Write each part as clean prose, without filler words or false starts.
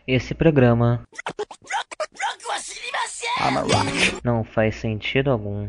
Esse programa não faz sentido algum.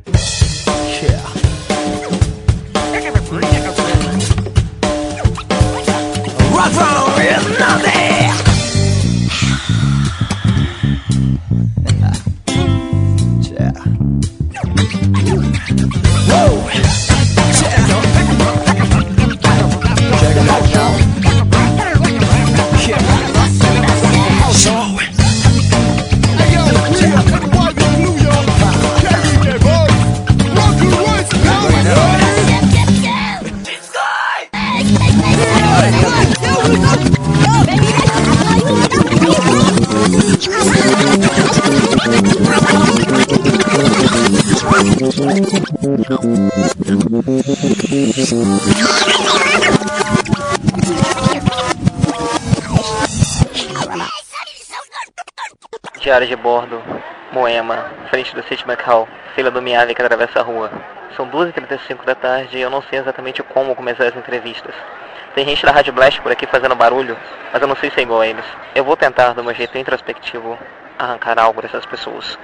Diário de bordo, Moema, frente do City Hall, fila do Miave que atravessa a rua. São 2h35 da tarde e eu não sei exatamente como começar as entrevistas. Tem gente da Rádio Blast por aqui fazendo barulho, mas eu não sei se é igual a eles. Eu vou tentar, de um jeito introspectivo, arrancar algo dessas pessoas.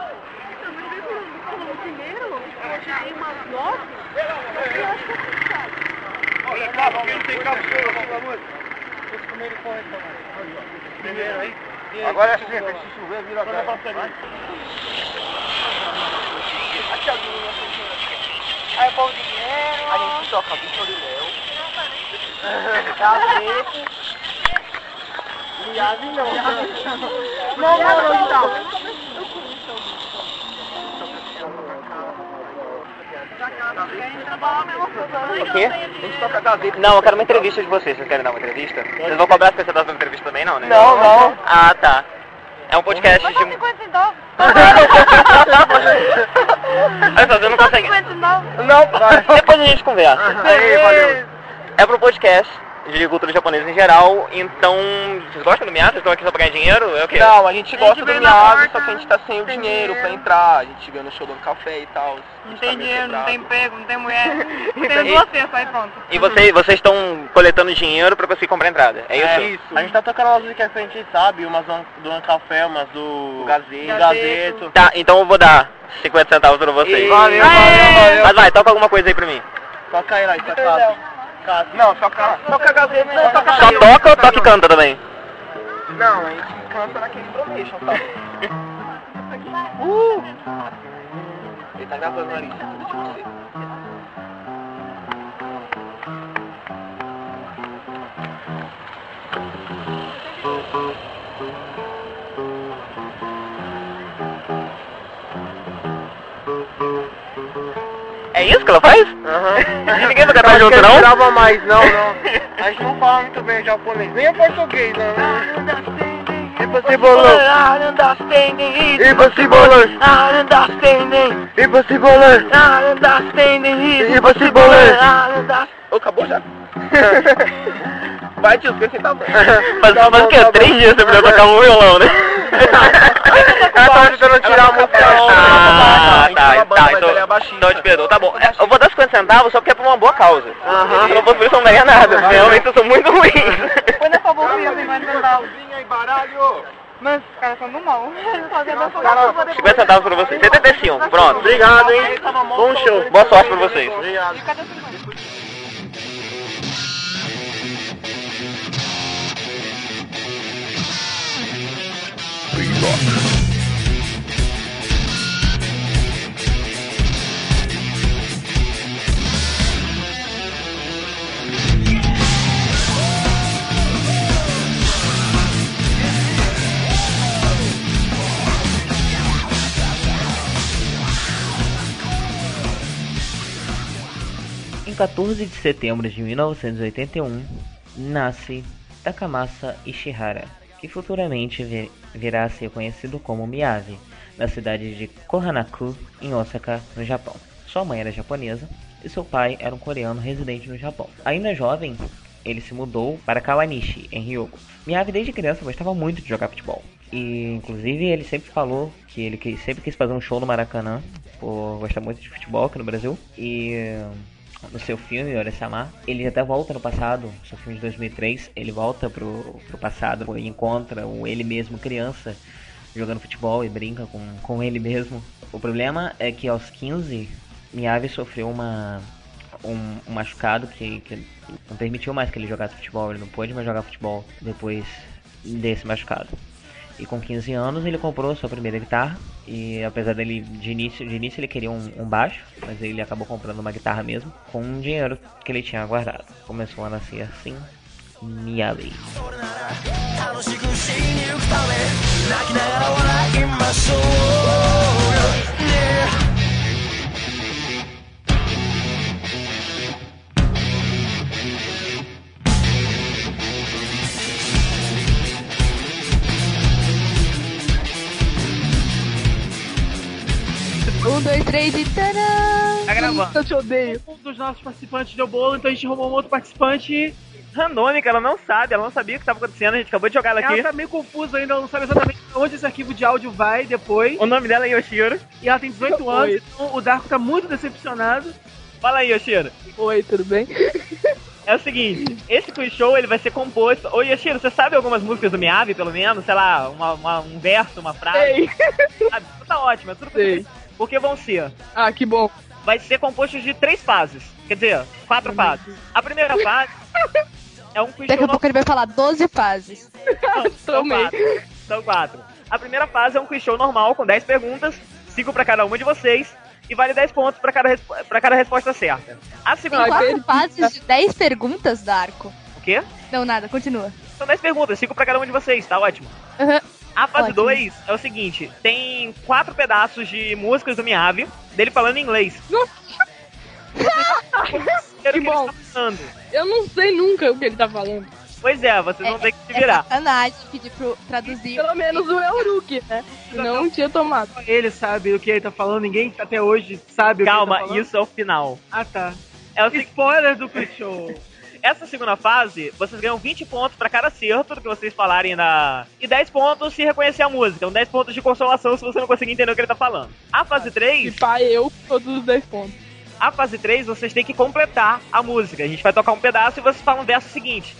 Olha, carro, alguém tem carro, primeiro aí. Agora é assim, se chover, vira a terra. Aqui é o dinheiro. Aí é bom dinheiro. A gente toca Vitor e Léo. Cacete. Viagem não. Não, então. O quê? A gente toca gaveta. Não, eu quero uma entrevista de vocês. Vocês querem dar uma entrevista? Vocês vão cobrar se você tá dando entrevista também, não, né? Não, não. Ah, tá. É um podcast de... 50 centavos. Olha só, você não consegue... 50 centavos. Não, vai. Depois a gente conversa. Aí, valeu. É pro podcast de cultura japonesa em geral, então... Vocês gostam do Miata? Vocês estão aqui só pra ganhar dinheiro? É o quê? Não, a gente gosta do veio na Miasa, porta, só que a gente tá sem o tem dinheiro pra dinheiro. entrar. A gente veio no show do café e tal. Não tem dinheiro, não tem emprego, não tem mulher. E- Tem você, só aí pronto. E vocês estão coletando dinheiro pra conseguir comprar entrada, é isso? Isso. A gente tá tocando umas músicas que a gente sabe, umas do café, umas do Gazeto. Gazeto. Tá, então eu vou dar 50 centavos pra vocês. Valeu, Aê! valeu. Mas vai, toca alguma coisa aí pra mim. Toca aí lá, isso é Cássio. Não, toca Gazeta, não, toca Só toca ou toca e canta também? Não, a gente canta naquele Promation, tá? Ele tá gravando ali, deixa você. É isso que ela faz? Aham. Ninguém vai cantar junto, não? Não grava mais, não. A gente não fala muito bem japonês, nem o português, não. Impossible. Impossible. Impossible. Impossible. Ô, acabou já? Vai, tio, esqueci, tá bom. Faz o quê? 3 dias você podia tocar um violão, né? Ela tava tentando tirar a música. Então eu te perdoo, tá bom. Eu vou dar 50 centavos só porque é pra uma boa causa. Aham. Se não fosse por isso eu não daria nada, porque realmente eu sou muito ruim. Põe na sua bolsinha, tem mais centavos. e baralho. Mas os caras são do mal. Eles fazem a cara- 50 centavos pra vocês. 75, pronto. Obrigado, hein? Bom show. Boa sorte pra vocês. Obrigado. Cadê 50? Em 14 de setembro de 1981, nasce Takamasa Ishihara, que futuramente virá a ser conhecido como Miyavi, na cidade de Kohanaku, em Osaka, no Japão. Sua mãe era japonesa e seu pai era um coreano residente no Japão. Ainda jovem, ele se mudou para Kawanishi, em Hyogo. Miyavi desde criança gostava muito de jogar futebol. E inclusive ele sempre falou que sempre quis fazer um show no Maracanã, por gostar muito de futebol aqui no Brasil. E no seu filme, Ore-sama, ele até volta no passado, seu filme de 2003, ele volta pro passado e encontra ele mesmo criança jogando futebol e brinca com ele mesmo. O problema é que aos 15, Miyavi sofreu um machucado que não permitiu mais que ele jogasse futebol, ele não pôde mais jogar futebol depois desse machucado. E com 15 anos ele comprou sua primeira guitarra. E apesar dele de início ele queria um baixo, mas ele acabou comprando uma guitarra mesmo, com um dinheiro que ele tinha guardado. Começou a nascer assim, Miyavi. Um, dois, três e tadã! Tá gravando. Eu te odeio. Um dos nossos participantes deu bolo, então a gente roubou um outro participante. Randômica, ela não sabia o que estava acontecendo, a gente acabou de jogar ela aqui. Ela tá meio confusa ainda, ela não sabe exatamente onde esse arquivo de áudio vai depois. O nome dela é Yoshiro. E ela tem 18 anos, então o Darko tá muito decepcionado. Fala aí, Yoshiro. Oi, tudo bem? É o seguinte, esse quiz show ele vai ser composto... Ô Yoshiro, você sabe algumas músicas do Miyavi, pelo menos? Sei lá, um verso, uma frase? Sei. Sabe? Tá ótimo, é tudo Sei. porque vão ser. Ah, que bom. Vai ser composto de 3 fases. Quer dizer, 4 fases. A primeira fase é um quiz Daqui show a pouco ele vai falar 12 fases. Tomei. São 4. A primeira fase é um quiz show normal, com 10 perguntas, 5 pra cada uma de vocês, e vale 10 pontos pra cada resposta certa. A Tem segunda Ai, 4 fases de 10 perguntas, Darko. O quê? Não, nada, continua. São 10 perguntas, 5 pra cada uma de vocês, tá ótimo. Aham. A fase Ótimo. 2 é o seguinte, tem 4 pedaços de músicas do Miyavi, dele falando em inglês. Que bom. Ele tá falando. Eu não sei nunca o que ele tá falando. Pois é, vocês vão ter que se É virar. sacanagem pedir pro traduzir. Pelo menos o Euruki, né? Não tinha tomado. Ele sabe o que ele tá falando, ninguém até hoje sabe o que ele tá Calma, falando. isso é o final. Ah, tá. É o seguinte, Spoiler do quiz show. essa segunda fase, vocês ganham 20 pontos pra cada acerto do que vocês falarem e 10 pontos se reconhecer a música. Então 10 pontos de consolação se você não conseguir entender o que ele tá falando. A fase 3, E pá, eu, todos os 10 pontos. a fase 3, vocês têm que completar a música. A gente vai tocar um pedaço e vocês falam o verso seguinte.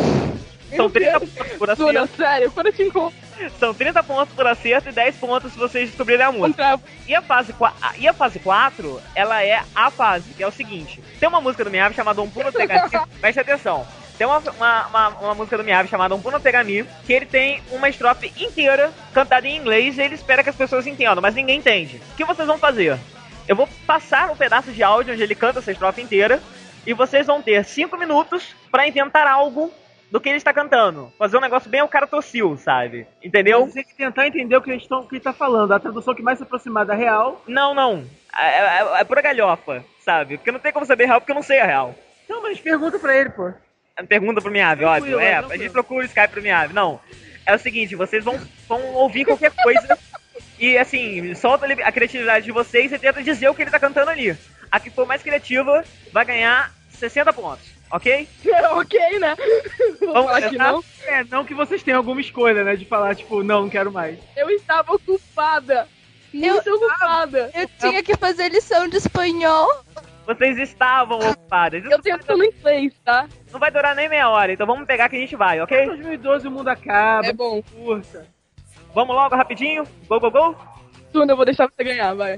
São 30 pontos por Jura, acerto. sério, quando eu te encontro, São 30 pontos por acerto e 10 pontos se vocês descobrirem a música. E a fase 4, ela é a fase, que é o seguinte. Tem uma música do Miyavi chamada Um Puno Tegami. Preste atenção. Tem uma música do Miyavi chamada Um Puno Tegami, que ele tem uma estrofe inteira cantada em inglês e ele espera que as pessoas entendam, mas ninguém entende. O que vocês vão fazer? Eu vou passar um pedaço de áudio onde ele canta essa estrofe inteira e vocês vão ter 5 minutos pra inventar algo do que ele está cantando. Fazer um negócio bem ao cara tossiu, sabe? Entendeu? Você tem que tentar entender o que ele tá falando. A tradução que mais se aproximar da real. Não. É pura galhofa, sabe? Porque não tem como saber real porque eu não sei a real. Não, mas pergunta pra ele, pô. Pergunta pro Miyavi, óbvio. Tranquilo, A gente procura o Skype pro Miyavi. Não. É o seguinte, vocês vão ouvir qualquer coisa e, assim, solta a criatividade de vocês e tenta dizer o que ele tá cantando ali. A que for mais criativa vai ganhar 60 pontos, ok? ok, né? Vou Vamos falar que começar? não. É, não que vocês tenham alguma escolha, né? De falar, tipo, não quero mais. Eu estava ocupada. Muito ocupada. Eu tinha que fazer lição de espanhol. Vocês estavam ocupadas. Isso Eu tento no inglês, tá? não vai durar nem meia hora, então vamos pegar que a gente vai, ok? Em 2012 o mundo acaba. É bom. Curta. Vamos logo, rapidinho. Go, go, go. Tuna, eu vou deixar você ganhar, vai.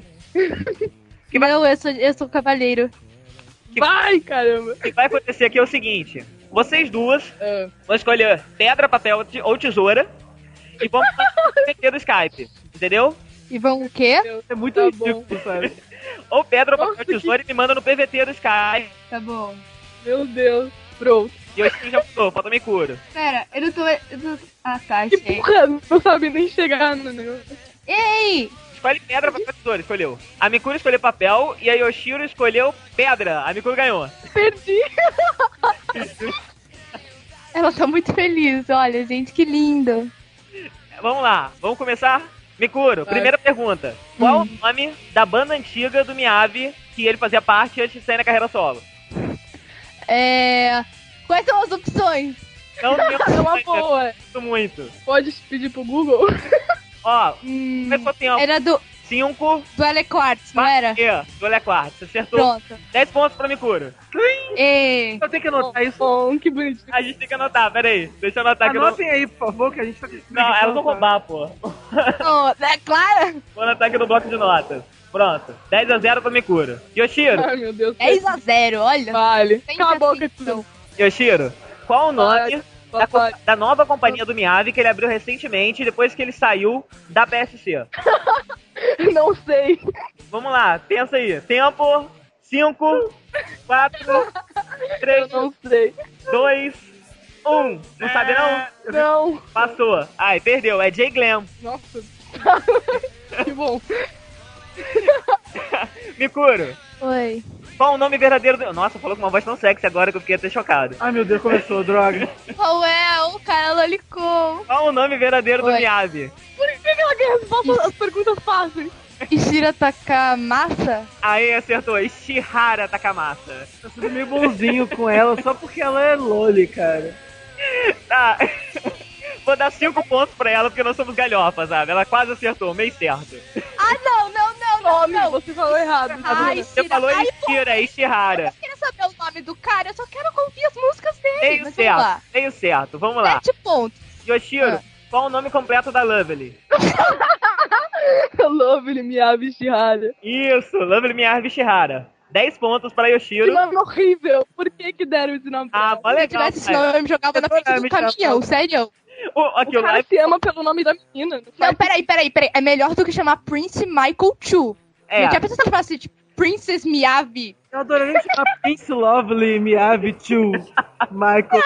Não, eu sou cavaleiro. Vai, caramba. O que vai acontecer aqui é o seguinte. Vocês duas Ah, vão escolher pedra, papel ou tesoura e vamos meter do Skype, entendeu? E vão o quê? É muito Tá ridículo, sabe? Ou pedra, ou papel, Nossa, tesoura e me manda no PVT do Skype. Tá bom. meu Deus. Pronto. E eu já mudou, falta me cura. Pera, eu não tô... Ah, tá, Que achei. porra, não sabe nem chegar no negócio. Ei! Escolhe pedra, papel, tesoura, escolheu. A Mikura escolheu papel e a Yoshiro escolheu pedra. A Mikura ganhou. Perdi. Ela tá muito feliz, olha, gente, que lindo. Vamos lá, vamos começar? Mikuro, Vai. primeira pergunta. Qual o nome da banda antiga do Miyavi que ele fazia parte antes de sair na carreira solo? Quais são as opções? Não É uma boa. muito, muito. Pode pedir pro Google? Ó, começou o tempo. Era do 5. Duele Quartz, não era? Duele Quartz, acertou. Pronto. 10 pontos pra Mikuro. E... Eu tenho que anotar isso. Bom, que bonitinho. A gente tem que anotar, peraí. Deixa eu anotar aqui. Anotem aí, por favor, que a gente tá... Não, elas vão roubar, pô. Oh, é claro. Vou anotar aqui no bloco de notas. Pronto. 10-0 pra Mikuro. Yoshiro. Ai, meu Deus. 10-0, olha. Vale. Sem Cala a boca, assim, Yoshiro, qual o nome Vai. da nova companhia do Miyavi que ele abriu recentemente depois que ele saiu da PSC? Não sei. Vamos lá, pensa aí. Tempo. 5, 4, 3, Eu não sei. 2, 1. Não sabe não? Não. Passou. Ai, perdeu. É Jay Glenn. Nossa. Que bom. Mikuro, Oi. qual o nome verdadeiro do... Nossa, falou com uma voz tão sexy agora que eu fiquei até chocado. Ai, meu Deus, começou, droga. Qual é o cara Lolicon? Qual o nome verdadeiro do Oi. Miyavi? Por que ela quer resposta às perguntas fáceis? Ishira Takamasa? Aí acertou. Ishihara Takamasa. Eu sou meio bonzinho com ela só porque ela é Loli, cara. Tá. Vou dar 5 pontos pra ela porque nós somos galhofas, sabe? Ela quase acertou, meio certo. Ah, não. Nome, você falou errado. Ai, Você falou Ai, Ishira, Ishihara. Eu queria saber o nome do cara, eu só quero ouvir as músicas dele. Meio Mas vamos lá. certo, meio certo. Vamos lá. 7 pontos. Yoshiro, Ah. qual o nome completo da Lovely? Lovely Miyavi Shihara. Isso, Lovely Miyavi Shihara. 10 pontos pra Que Yoshiro. nome horrível. Por que deram esse nome pra Ah, ela? mas Se eu legal. tivesse esse nome, eu me jogava na frente do caminhão, sério. Aqui, O o cara live... se ama pelo nome da menina. Não, peraí. É melhor do que chamar Prince Michael Chu. É. Não tinha pensado que falasse, tipo, Princess Miyavi. Eu adoraria chamar Prince Lovely Miyavi 2 Michael.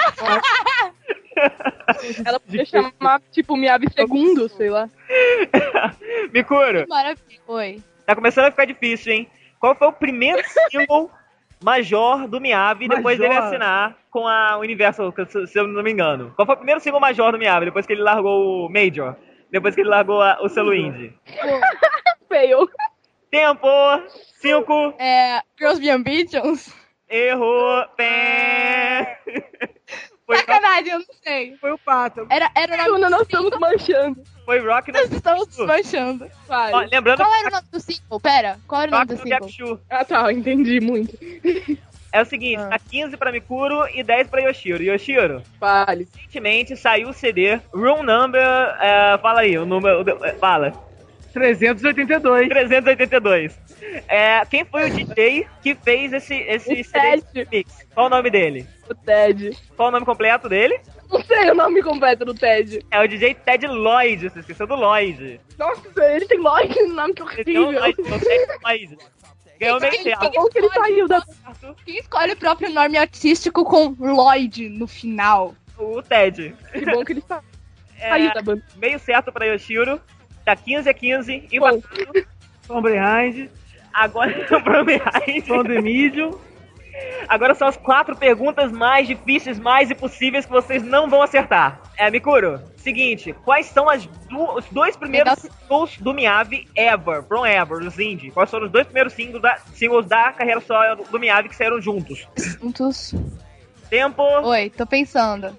Ela podia chamar, tipo, Miyavi segundo, sei lá. Mikuro, Maravilha. Oi. tá começando a ficar difícil, hein? Qual foi o primeiro single major do Miyavi depois Major? dele assinar com a Universal, se eu não me engano? Qual foi o primeiro single major do Miyavi depois que ele largou o Major? Depois que ele largou o selo indie? Fail. Tempo! 5, Girls Be Ambitions? errou, pé. Foi rock, Sacanagem, eu não sei. Foi o Pato. Era o Bruna, nome nós do estamos single. manchando. foi rock no Nós estamos desmanchando. Vai. Ó, lembrando Qual era o nome do single? Pera, qual era o nome rock do no single? Capshu. Ah, tá, entendi muito. É o seguinte, tá 15 pra Mikuro e 10 pra Yoshiro. Yoshiro, Vale. recentemente saiu o CD Room Number, fala aí, o número, fala. 382. 382. Quem foi o DJ que fez esse CD Ted. mix? Qual o nome dele? O Ted. Qual o nome completo dele? Não sei o nome completo do Ted. É o DJ Ted Lloyd, você esqueceu do Lloyd. Nossa, ele tem Lloyd no nome, que Ele tem um horrível. Lloyd, é o Ted Lloyd. Ganhou meio Quem- certo. Bom que ele saiu da... Quem escolhe o próprio nome artístico com Lloyd no final? O Ted. Que bom que ele saiu É, da banda. meio certo pra Yoshiro. Tá 15-15. E Bom. From Behind. agora pro behind. From the Medium. Agora são as 4 perguntas mais difíceis, mais impossíveis que vocês não vão acertar. Mikuro, seguinte, quais são os 2 primeiros singles do Miyavi ever, from ever, dos indie? Quais foram os 2 primeiros singles da carreira só do Miyavi que saíram juntos? Juntos. Tempo. Oi, tô pensando.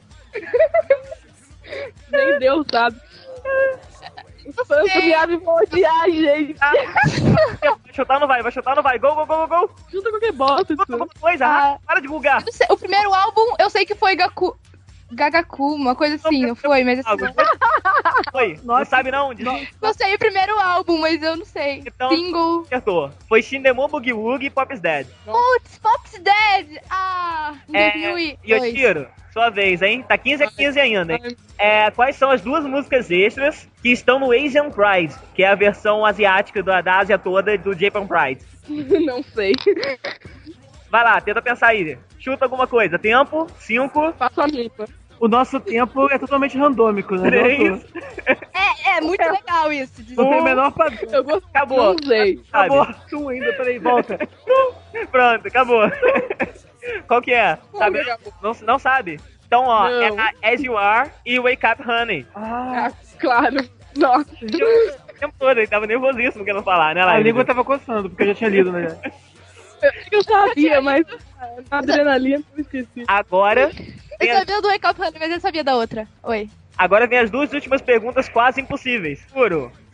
Nem Deus sabe. Os fãs do Miyavi vão odiar, gente. Vai chutar, não vai, Gol, gol, gol, gol. Chuta qualquer bosta. Isso. Alguma coisa, Ah. para de divulgar. Eu não sei, o primeiro álbum eu sei que foi Gagaku, uma coisa assim, não foi? Mas assim, Foi, não sabe não? eu sei o primeiro álbum, mas eu não sei. Então- Single. Acertou. Foi Shindemon, Boogie Woogie e Pop's Dead. Putz, Pop's Dead! Ah, em 2002. Yoshiro, sua vez, hein? Tá 15-15 ainda, hein? Quais são as 2 músicas extras que estão no Asian Pride, que é a versão asiática da Ásia toda do Japan Pride? Não sei. Vai lá, tenta pensar aí. Chuta alguma coisa. Tempo, 5, Faço a limpa. O nosso tempo é totalmente randômico, né? 3, É muito legal isso. Não tem o menor padrão. Eu gosto. acabou. Não sei. Sabe? Acabou. Tu ainda, peraí, volta. Pronto, acabou. Qual que é? Sabe? acabou? Não sabe? Então, ó, Não. é a As You Are e Wake Up Honey. Ah, Ah, claro. Nossa. O tempo todo, ele tava nervosíssimo querendo falar, né, a Laís? língua tava coçando, porque eu já tinha lido, né? Eu sabia, mas na adrenalina eu esqueci. Agora, Eu sabia do Wake Up Honey, mas eu sabia da outra. Oi. agora vem as 2 últimas perguntas quase impossíveis. Puro,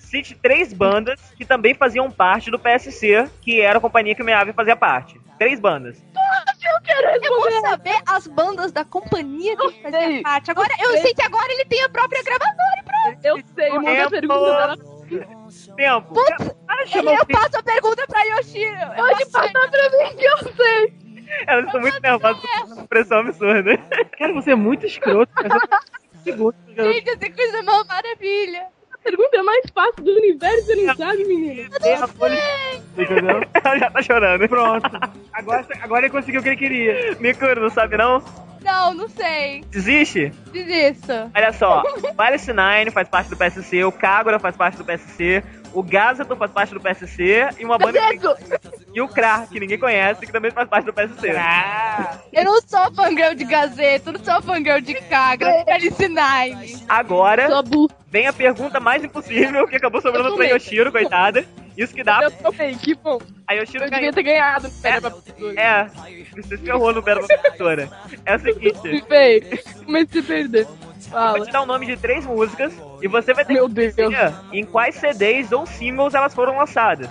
Cite 3 bandas que também faziam parte do PSC, que era a companhia que o Miave fazia parte. 3 bandas. Eu vou saber as bandas da companhia que ele fazia parte. Agora, eu sei que agora ele tem a própria gravadora e pronto. Eu sei, manda a pergunta dela. Tempo. Putz, eu passo a pergunta pra Yoshiro. Pode passar pra mim que eu sei. Elas estão muito nervosas com pressão absurda. Cara, você é muito escroto. Gente, essa coisa é uma maravilha. A pergunta é mais fácil do universo, você não sabe, menina? Entendeu? Ela já tá chorando. Pronto. Agora ele conseguiu o que ele queria. Mikuro, não sabe não? Não sei. Desiste? Desisto. Olha só, o Alice Nine faz parte do PSC, o Kagura faz parte do PSC, o Gazato faz parte do PSC e uma banda e o Kra, que ninguém conhece, que também faz parte do PSC. Eu não sou fangirl de Gazeta, eu não sou fangirl de Kagra, de Alice Nine. Agora, vem a pergunta mais impossível, que acabou sobrando pra Yoshiro, coitada. Isso que dá. Eu também, que bom. A Yoshiro Eu devia ter ganhado. Você se ferrou no Pera pra Professora. É o seguinte. Comecei a perder. Fala. Vou te dar o nome de 3 músicas e você vai ter Meu que Deus. dizer em quais CDs ou singles elas foram lançadas.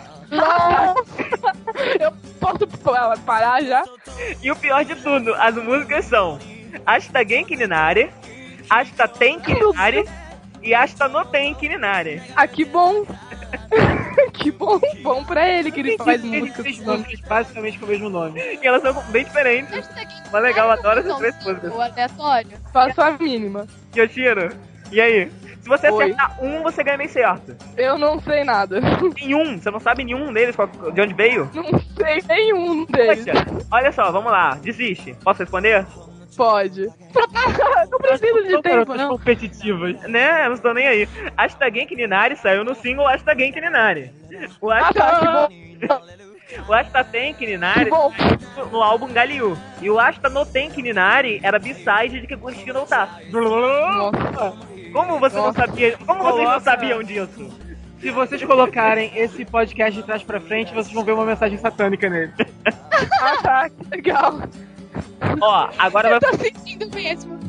Eu posso parar já? E o pior de tudo, as músicas são Ashita Genki Ninare, Ashita Tenki Ninare e Ashita no Tenki Ninare. Ah, que bom. Que bom pra ele que ele faz música. Três músicas basicamente com o mesmo nome. E elas são bem diferentes. Mas legal, adoro essas 3 músicas. O aleatório. Faço a mínima. Yoshiro, e aí? Se você Oi. acertar um, você ganha meio certo. Eu não sei nada. Nenhum, você não sabe nenhum deles, de onde veio? Não sei nenhum deles. Poxa, olha só, vamos lá, desiste. Posso responder? Pode. Não preciso de tempo, não. Competitivas. Né, eu não estou nem aí. Ashita Genki Ninare saiu no single Ashita Genki Ninare. O Ashita, o Ashita Tenki Ninare saiu no álbum Galio. E o Ashita no Tenki Ninare era B-side de que consegui notar. Como você não sabia? Como vocês não sabiam disso? Se vocês colocarem esse podcast de trás pra frente, vocês vão ver uma mensagem satânica nele. Ah, tá, que legal. Ó, agora vai. Eu tô sentindo mesmo.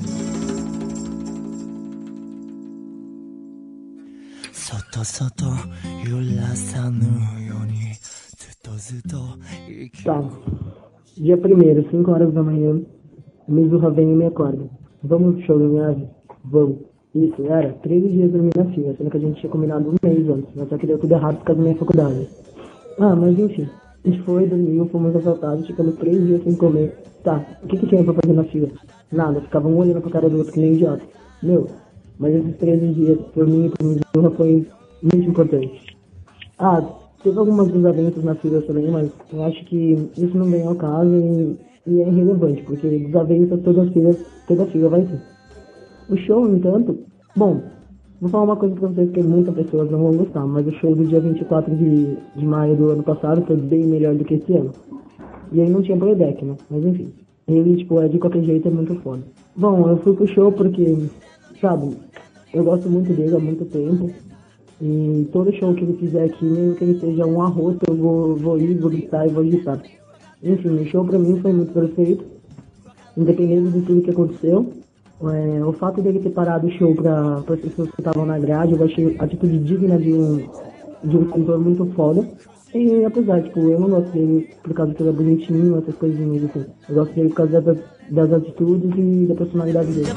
Tá. Dia 1º, 5 horas da manhã, Mizuha vem e me acorda. Vamos pro show do Miyavi? Vamos. Isso, era 13 dias dormindo na fila, sendo que a gente tinha combinado um mês antes, mas só que deu tudo errado por causa da minha faculdade. Ah, mas enfim, a gente foi, dormiu, fomos assaltados, ficamos 3 dias sem comer. Tá, o que tinha pra fazer na fila? Nada, ficavam um olhando pra cara do outro que nem idiota. Meu, mas esses 13 dias, por mim e por Mizuha, foi muito importante. Ah, teve algumas desavenças na fila também, mas eu acho que isso não vem ao caso e é irrelevante, porque desavenças toda fila vai ter. O show, no entanto, bom, vou falar uma coisa pra vocês que muitas pessoas não vão gostar, mas o show do dia 24 de maio do ano passado foi bem melhor do que esse ano. E aí não tinha playback, né? Mas enfim, ele, tipo, de qualquer jeito é muito foda. Bom, eu fui pro show porque, sabe, eu gosto muito dele há muito tempo. E todo show que ele fizer aqui, mesmo que ele seja um arroto, eu vou ir, vou gritar e vou gritar. Enfim, o show pra mim foi muito perfeito, independente de tudo que aconteceu. O fato dele ter parado o show para as pessoas que estavam na grade, eu achei a atitude digna de um cantor muito foda. E apesar, tipo, eu não gosto dele por causa que ele é bonitinho, essas coisinhas assim. Eu gosto dele por causa das atitudes e da personalidade dele.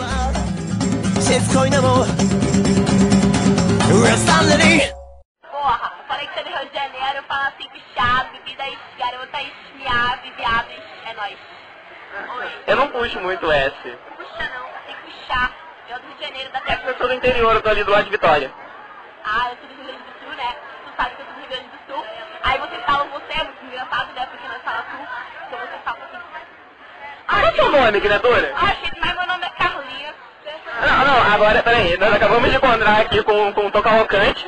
Porra, falei que você é do Rio de Janeiro, eu falo assim, puxado, bebidas, garotas, miave, viados, é nóis. Oi. Eu não puxo muito S. Não puxa não, tem que puxar. Eu do Rio de Janeiro, da terra. Eu sou do interior, eu tô ali do lado de Vitória. Ah, eu sou do Rio Grande do Sul, né? Tu sabe que eu sou do Rio Grande do Sul. Aí vocês falam, você é muito engraçado, né? Porque nós falamos tu, então vocês falam assim. Qual é o seu nome, criatura? Ah, gente, mas meu nome é Carlinha. Não, agora, peraí, nós acabamos de encontrar aqui com o Tocalocante.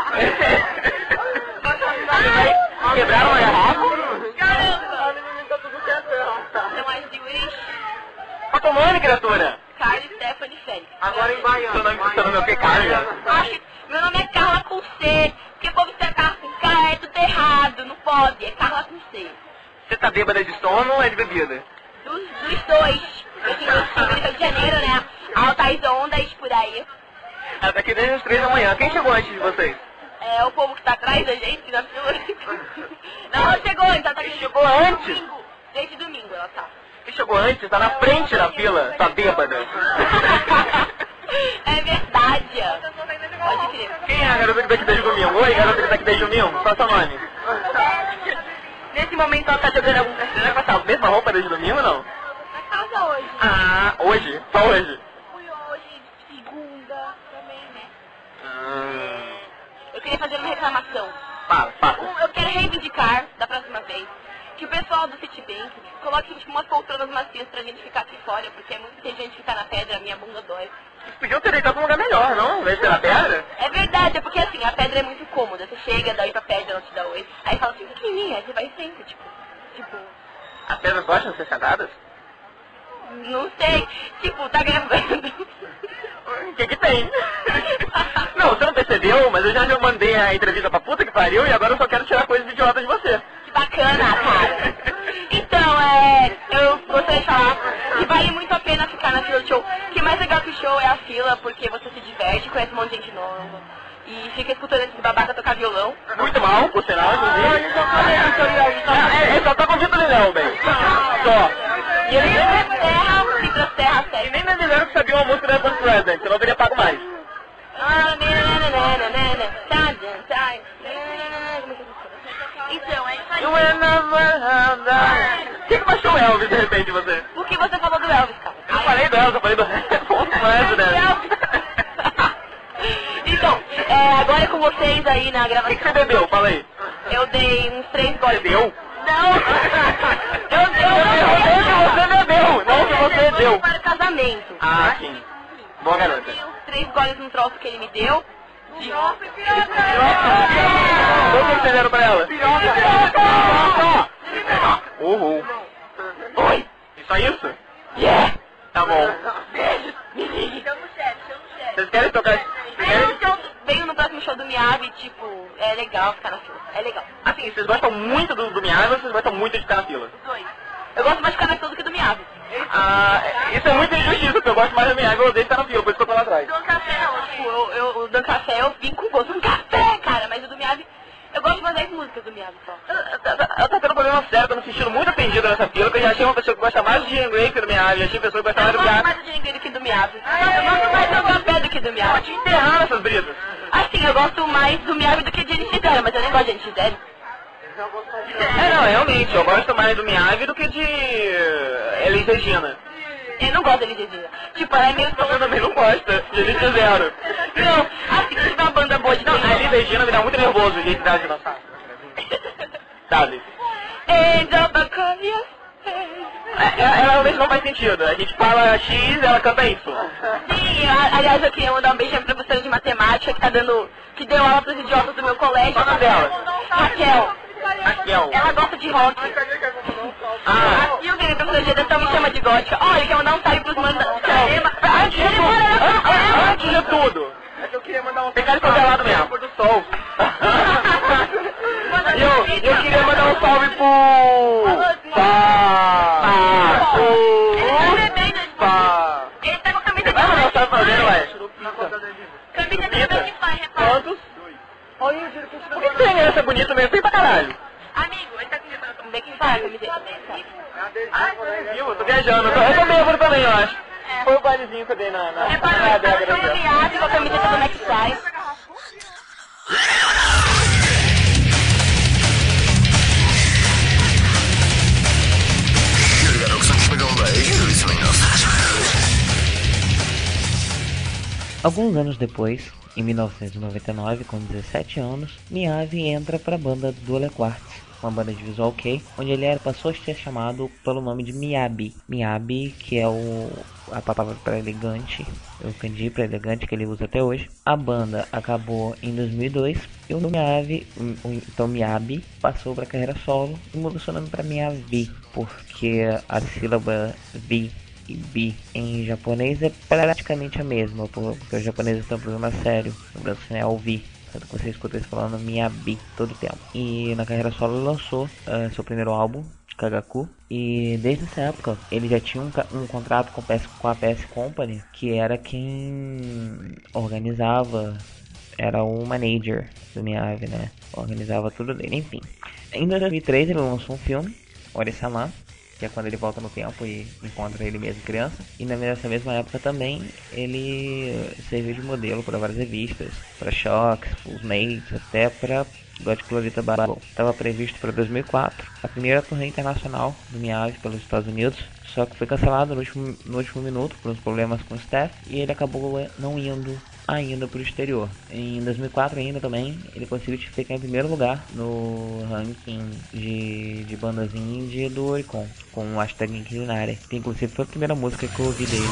Quebraram uma garrafa? Caramba! Não é de Wish? Qual é o teu nome, criatura? Carla Stephanie Félix. Agora em Baiano. Seu nome é o que, Carla? Meu nome é Carla com C. Porque o povo se Carla com K é tudo errado, não pode. É Carla com C. Você tá bêbada de sono ou é de bebida? Dos dois. Eu tenho no Rio de Janeiro, né? Altas ondas por aí. Ela tá aqui desde as 3 da manhã. Quem chegou antes de vocês? É o povo que tá atrás da gente na fila. Não, ela chegou antes, ela tá aqui. Chegou antes? Domingo. Desde domingo ela tá. Quem chegou antes, tá na frente da fila, tá bêbada. É verdade. Pode crer. Quem é a garota que tá aqui desde domingo? Oi, garota que tá aqui desde domingo? Qual é o seu nome? Nesse momento ela tá jogando algum Você vai passar a mesma roupa desde domingo ou não? na casa hoje. Ah, hoje? Só hoje? Fui hoje, segunda também, né? Ah, Eu queria fazer uma reclamação. fala. Eu quero reivindicar, da próxima vez, que o pessoal do Citibank coloque tipo, umas poltronas macias pra gente ficar aqui fora, porque é muito tem gente que tá na pedra, minha bunda dói. Vocês podiam ter deitado pra um lugar melhor, não? Em vez de ter na pedra? É verdade, é porque assim, a pedra é muito cômoda. Você chega, dá oi pra pedra, ela te dá oi. Aí fala assim, pequenininha, aí você vai sempre, tipo... As pedras gostam de ser sentadas? Não sei, tipo, tá gravando. O que tem? Não, você não percebeu, mas eu já mandei a entrevista pra puta que pariu e agora eu só quero tirar coisas idiotas de você. Que bacana, cara. Então, eu gostaria de falar que vale muito a pena ficar na fila do show. O que é mais legal que o show é a fila, porque você se diverte, conhece um monte de gente nova. E fica escutando esse babaca tocar violão. Muito mal, por sinal, inclusive. Só tá com o Vitor Leão, bem. Só. E ele terra, E sério. nem me disseram que sabia uma música da Band President, senão eu teria pago mais. Então, é isso aí. Por que baixou o Elvis de repente você? Por que você falou do Elvis, cara? Eu falei do Elvis, eu falei do President. Então, agora é com vocês aí na O gravação. que você bebeu? Fala aí. Eu dei uns 3 goles. Bebeu? Não! Eu Você bebeu, não que você deu. para o casamento. Ah, sim. Boa garota. Dei uns 3 goles no troço que ele me deu. Quanto que você deram pra ela? Uhul. Oi! Só isso? Yeah! Tá bom. Chama o chefe. Vocês querem tocar? Venho no próximo show do Miyavi, tipo, é legal ficar na fila. É legal. Assim, vocês gostam muito do Miyavi ou vocês gostam muito de ficar na fila? Os dois. Eu gosto mais de ficar na fila do que do Miyavi. Ah, isso é muito injustiça, porque eu gosto mais do Miyavi, eu odeio ficar na fila, por isso que eu tô lá atrás. Do café não, tipo, o do café eu vim com gosto de um café, cara, mas o do Miyavi, eu gosto de umas 10 músicas do Miyavi só. Eu tô tendo um problema sério, tô me sentindo muito atendido nessa fila, porque eu já achei uma pessoa que gosta mais do Jean Grey que do Miyavi, já achei pessoa que gosta mais Eu do gosto Miyavi. mais do Jenga do que do Miyavi. Eu gosto mais do café do que do Miyavi. Pode enterrar nessas brisas. Assim, eu gosto mais do Miyavi do que de NX0, mas eu nem gosto de NX0. Não, realmente, eu gosto mais do Miyavi do que de Elis Regina. Eu não gosto de NX0. Tipo, ela é meio... Você também não gosta de Elis Zero. Não, assim, se tiver uma banda boa de... Não, a Elis Regina me dá muito nervoso o jeito dela de dançar. Sabe? Angel Bacaria. Ela realmente não faz sentido. A gente fala X, ela canta Y. Sim, aliás, eu queria mandar um beijo pra professora de matemática que tá dando... que deu aula pros idiotas do meu colégio. Qual o nome dela? Raquel. Raquel. Ela gosta de rock. Ah. E o diretor da geração me chama de gótica. Olha, ele quer mandar um salve pros mandantes. Antes de tudo, eu queria mandar um pecado congelado mesmo. Pôr do sol. Eu queria mandar um salve pro... Ele tá com a camisa de Vai mandar um salve pra ele, ué. camisa de pai, repara. Quantos? Por que você tem essa bonita mesmo? Tem pra caralho. Amigo, ele tá com bem que faz a camiseta. Viu? Eu tô viajando. Eu tô bêbado também, eu acho. Foi o bailezinho que eu dei na Repara, eu tô no viagem com a camiseta do Next Size. Alguns anos depois, em 1999, com 17 anos, Miyavi entra para a banda Dole Quartz, uma banda de visual kei, onde ele passou a ser chamado pelo nome de Miyabi. Miyabi, que é a palavra para elegante, o kanji para elegante que ele usa até hoje. A banda acabou em 2002 e o Miyavi, então Miyabi, passou para a carreira solo e mudou seu nome para Miyavi, porque a sílaba vi e bi em japonês é praticamente a mesma, porque os japoneses estão problema sério, lembrando que é ouvir, tanto que você escuta eles falando Miyabi todo o tempo. E na carreira solo ele lançou seu primeiro álbum, Kagaku, e desde essa época ele já tinha um contrato com a PS Company, que era quem organizava, era o manager do Miyavi, né? Organizava tudo dele, enfim. Em 2003 ele lançou um filme, Ori-sama, que é quando ele volta no tempo e encontra ele mesmo criança. E nessa mesma época também ele serviu de modelo para várias revistas, para Shock, Mates, até para God Clorita Battle. Estava previsto para 2004, a primeira turnê internacional do Miyavi pelos Estados Unidos, só que foi cancelado no último minuto por uns problemas com o staff e ele acabou não indo ainda para o exterior. Em 2004 ainda também ele conseguiu ficar em primeiro lugar no ranking de bandas indie do Oricon com o hashtag Inclinare, que inclusive foi a primeira música que eu ouvi dele.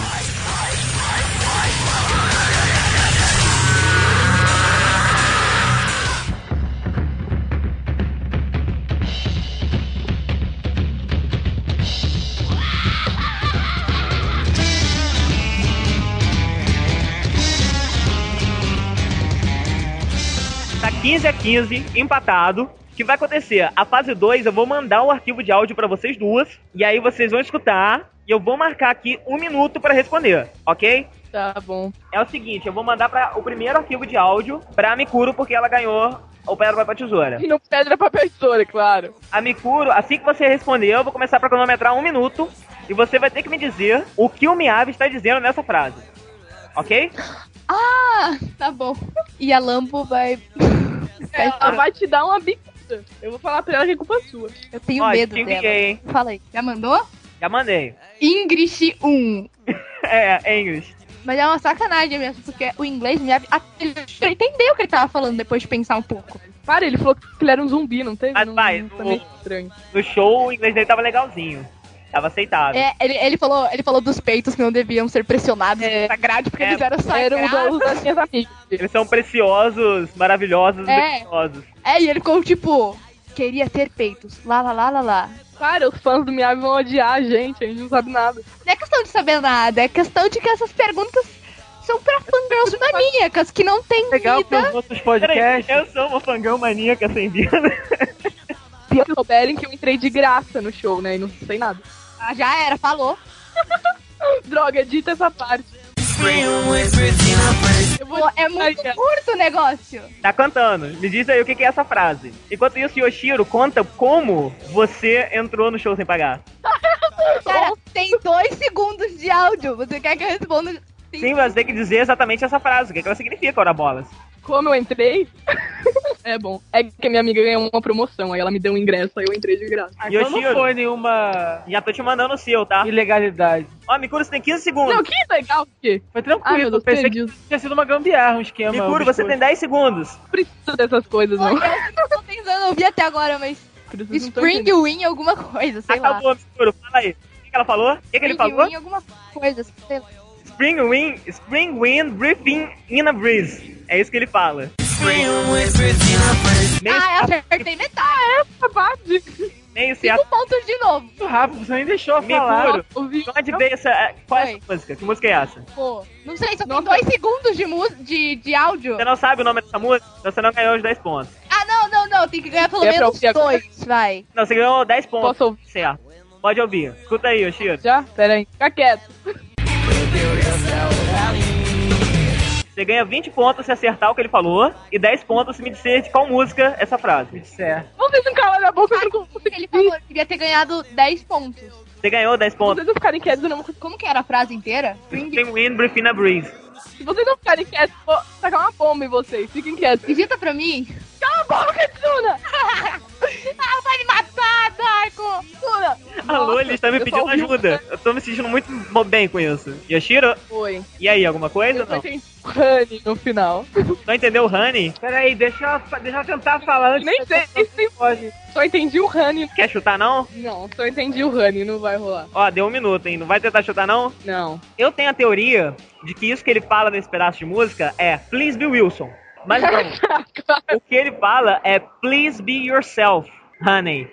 Tá 15-15, empatado. O que vai acontecer? A fase 2 eu vou mandar o arquivo de áudio pra vocês duas. E aí vocês vão escutar. E eu vou marcar aqui 1 minuto pra responder, ok? Tá bom. É o seguinte, eu vou mandar o primeiro arquivo de áudio pra Mikuro, porque ela ganhou o Pedra, Papel, Tesoura. E no Pedra, Papel, Tesoura, claro. A Mikuro, assim que você responder, eu vou começar pra cronometrar 1 minuto. E você vai ter que me dizer o que o Miyavi está dizendo nessa frase. Ok? Ah, tá bom. E a Lambo vai... Ela vai te dar uma bicuda. Eu vou falar pra ela que é culpa sua. Eu tenho Ó, medo te dela. enviei, hein? Fala aí. Já mandou? Já mandei. English 1. É inglês. Mas é uma sacanagem mesmo, porque o inglês me... Ele entendeu o que ele tava falando depois de pensar um pouco. Para, ele falou que ele era um zumbi, não teve? Mas não, vai, não tá meio estranho. No show, o inglês dele tava legalzinho. Tava aceitável. É, ele falou dos peitos que não deviam ser pressionados na grade, porque eles eram Era um sagrados. das minhas amigas. Eles são preciosos, maravilhosos, É. deliciosos. E ele ficou tipo... Queria ter peitos. Lá. Cara, os fãs do Miyavi vão odiar a gente não sabe nada. Não é questão de saber nada, é questão de que essas perguntas são pra fangirls maníacas, que não tem Legal vida. pros outros Peraí, podcasts. eu sou uma fangão maníaca sem vida. Pior que souberem que eu entrei de graça no show, né? E não sei nada. Ah, já era, falou. Droga, edita essa parte. Pô, é muito curto o negócio. Tá cantando. Me diz aí o que é essa frase. Enquanto isso, Yoshiro, conta como você entrou no show sem pagar. Cara, tem 2 segundos de áudio. Você quer que eu responda? Sim, mas tem que dizer exatamente essa frase. O que ela significa, ora bolas? Como eu entrei? É bom. É que minha amiga ganhou uma promoção, aí ela me deu um ingresso, aí eu entrei de graça. Então não Yoshiro. foi nenhuma Já tô te mandando o seu, tá? ilegalidade. Ó, Mikuro, você tem 15 segundos. Não, que legal, porque Foi Ah, meu tranquilo, Deus, pensei perdi. que tinha sido uma gambiarra, um esquema. Mikuro, você tem 10 segundos. não precisa dessas coisas, não. Eu tô tentando ouvir até agora, mas... Vocês não tão Spring entendendo. Win alguma coisa, sei lá. Acabou, Mikuro. Fala aí. O que ela falou? O que ele Spring falou? Win alguma coisa, sei lá. Spring wind breathing in a breeze. É isso que ele fala. Meio, Ah, eu acertei metade. Essa parte. meio 5 certo. pontos de novo. Muito rápido, você nem deixou eu falar. Mikuro, Ouvi. onde veio essa... Qual é Oi. essa música? Que música é essa? Pô, não sei, só tem 2 segundos de áudio. Você não sabe o nome dessa música? Então você não ganhou os 10 pontos. Ah, não, tem que ganhar pelo É pra menos ouvir agora? 2, vai. Não, você ganhou 10 pontos. Posso ouvir Certo. Pode ouvir. Escuta aí, Yoshiro. já? Pera aí. Fica quieto. Você ganha 20 pontos se acertar o que ele falou e 10 pontos se me dizer de qual música é essa frase. Certo. Vocês não calam a boca, eu não consigo. Ele falou que queria ter ganhado 10 pontos. Você ganhou 10 pontos. Vocês não ficarem quietos, eu não vou... Como que era a frase inteira? Spring wind breathing in a breeze. Se vocês não ficarem quietos, eu vou tacar uma bomba em vocês. Fiquem quietos. Digita pra mim. Cala a boca, Tsuna! Ah, vai me matar, Darko! Tsuna! Alô, ele está me eu pedindo só ouvi ajuda. Eu tô me sentindo muito bem com isso. Yoshiro, Foi. e aí, alguma coisa Eu ou não? entendi Honey no final. Não entendeu o Honey? Peraí, deixa eu tentar falar antes. Nem sei se Pode. só entendi o Honey. Quer chutar não? Não, só entendi o Honey, não vai rolar. Ó, deu 1 minuto, hein? Não vai tentar chutar não? Não. Eu tenho a teoria de que isso que ele fala nesse pedaço de música é Please be Wilson. Mas não. O que ele fala é Please be yourself, honey.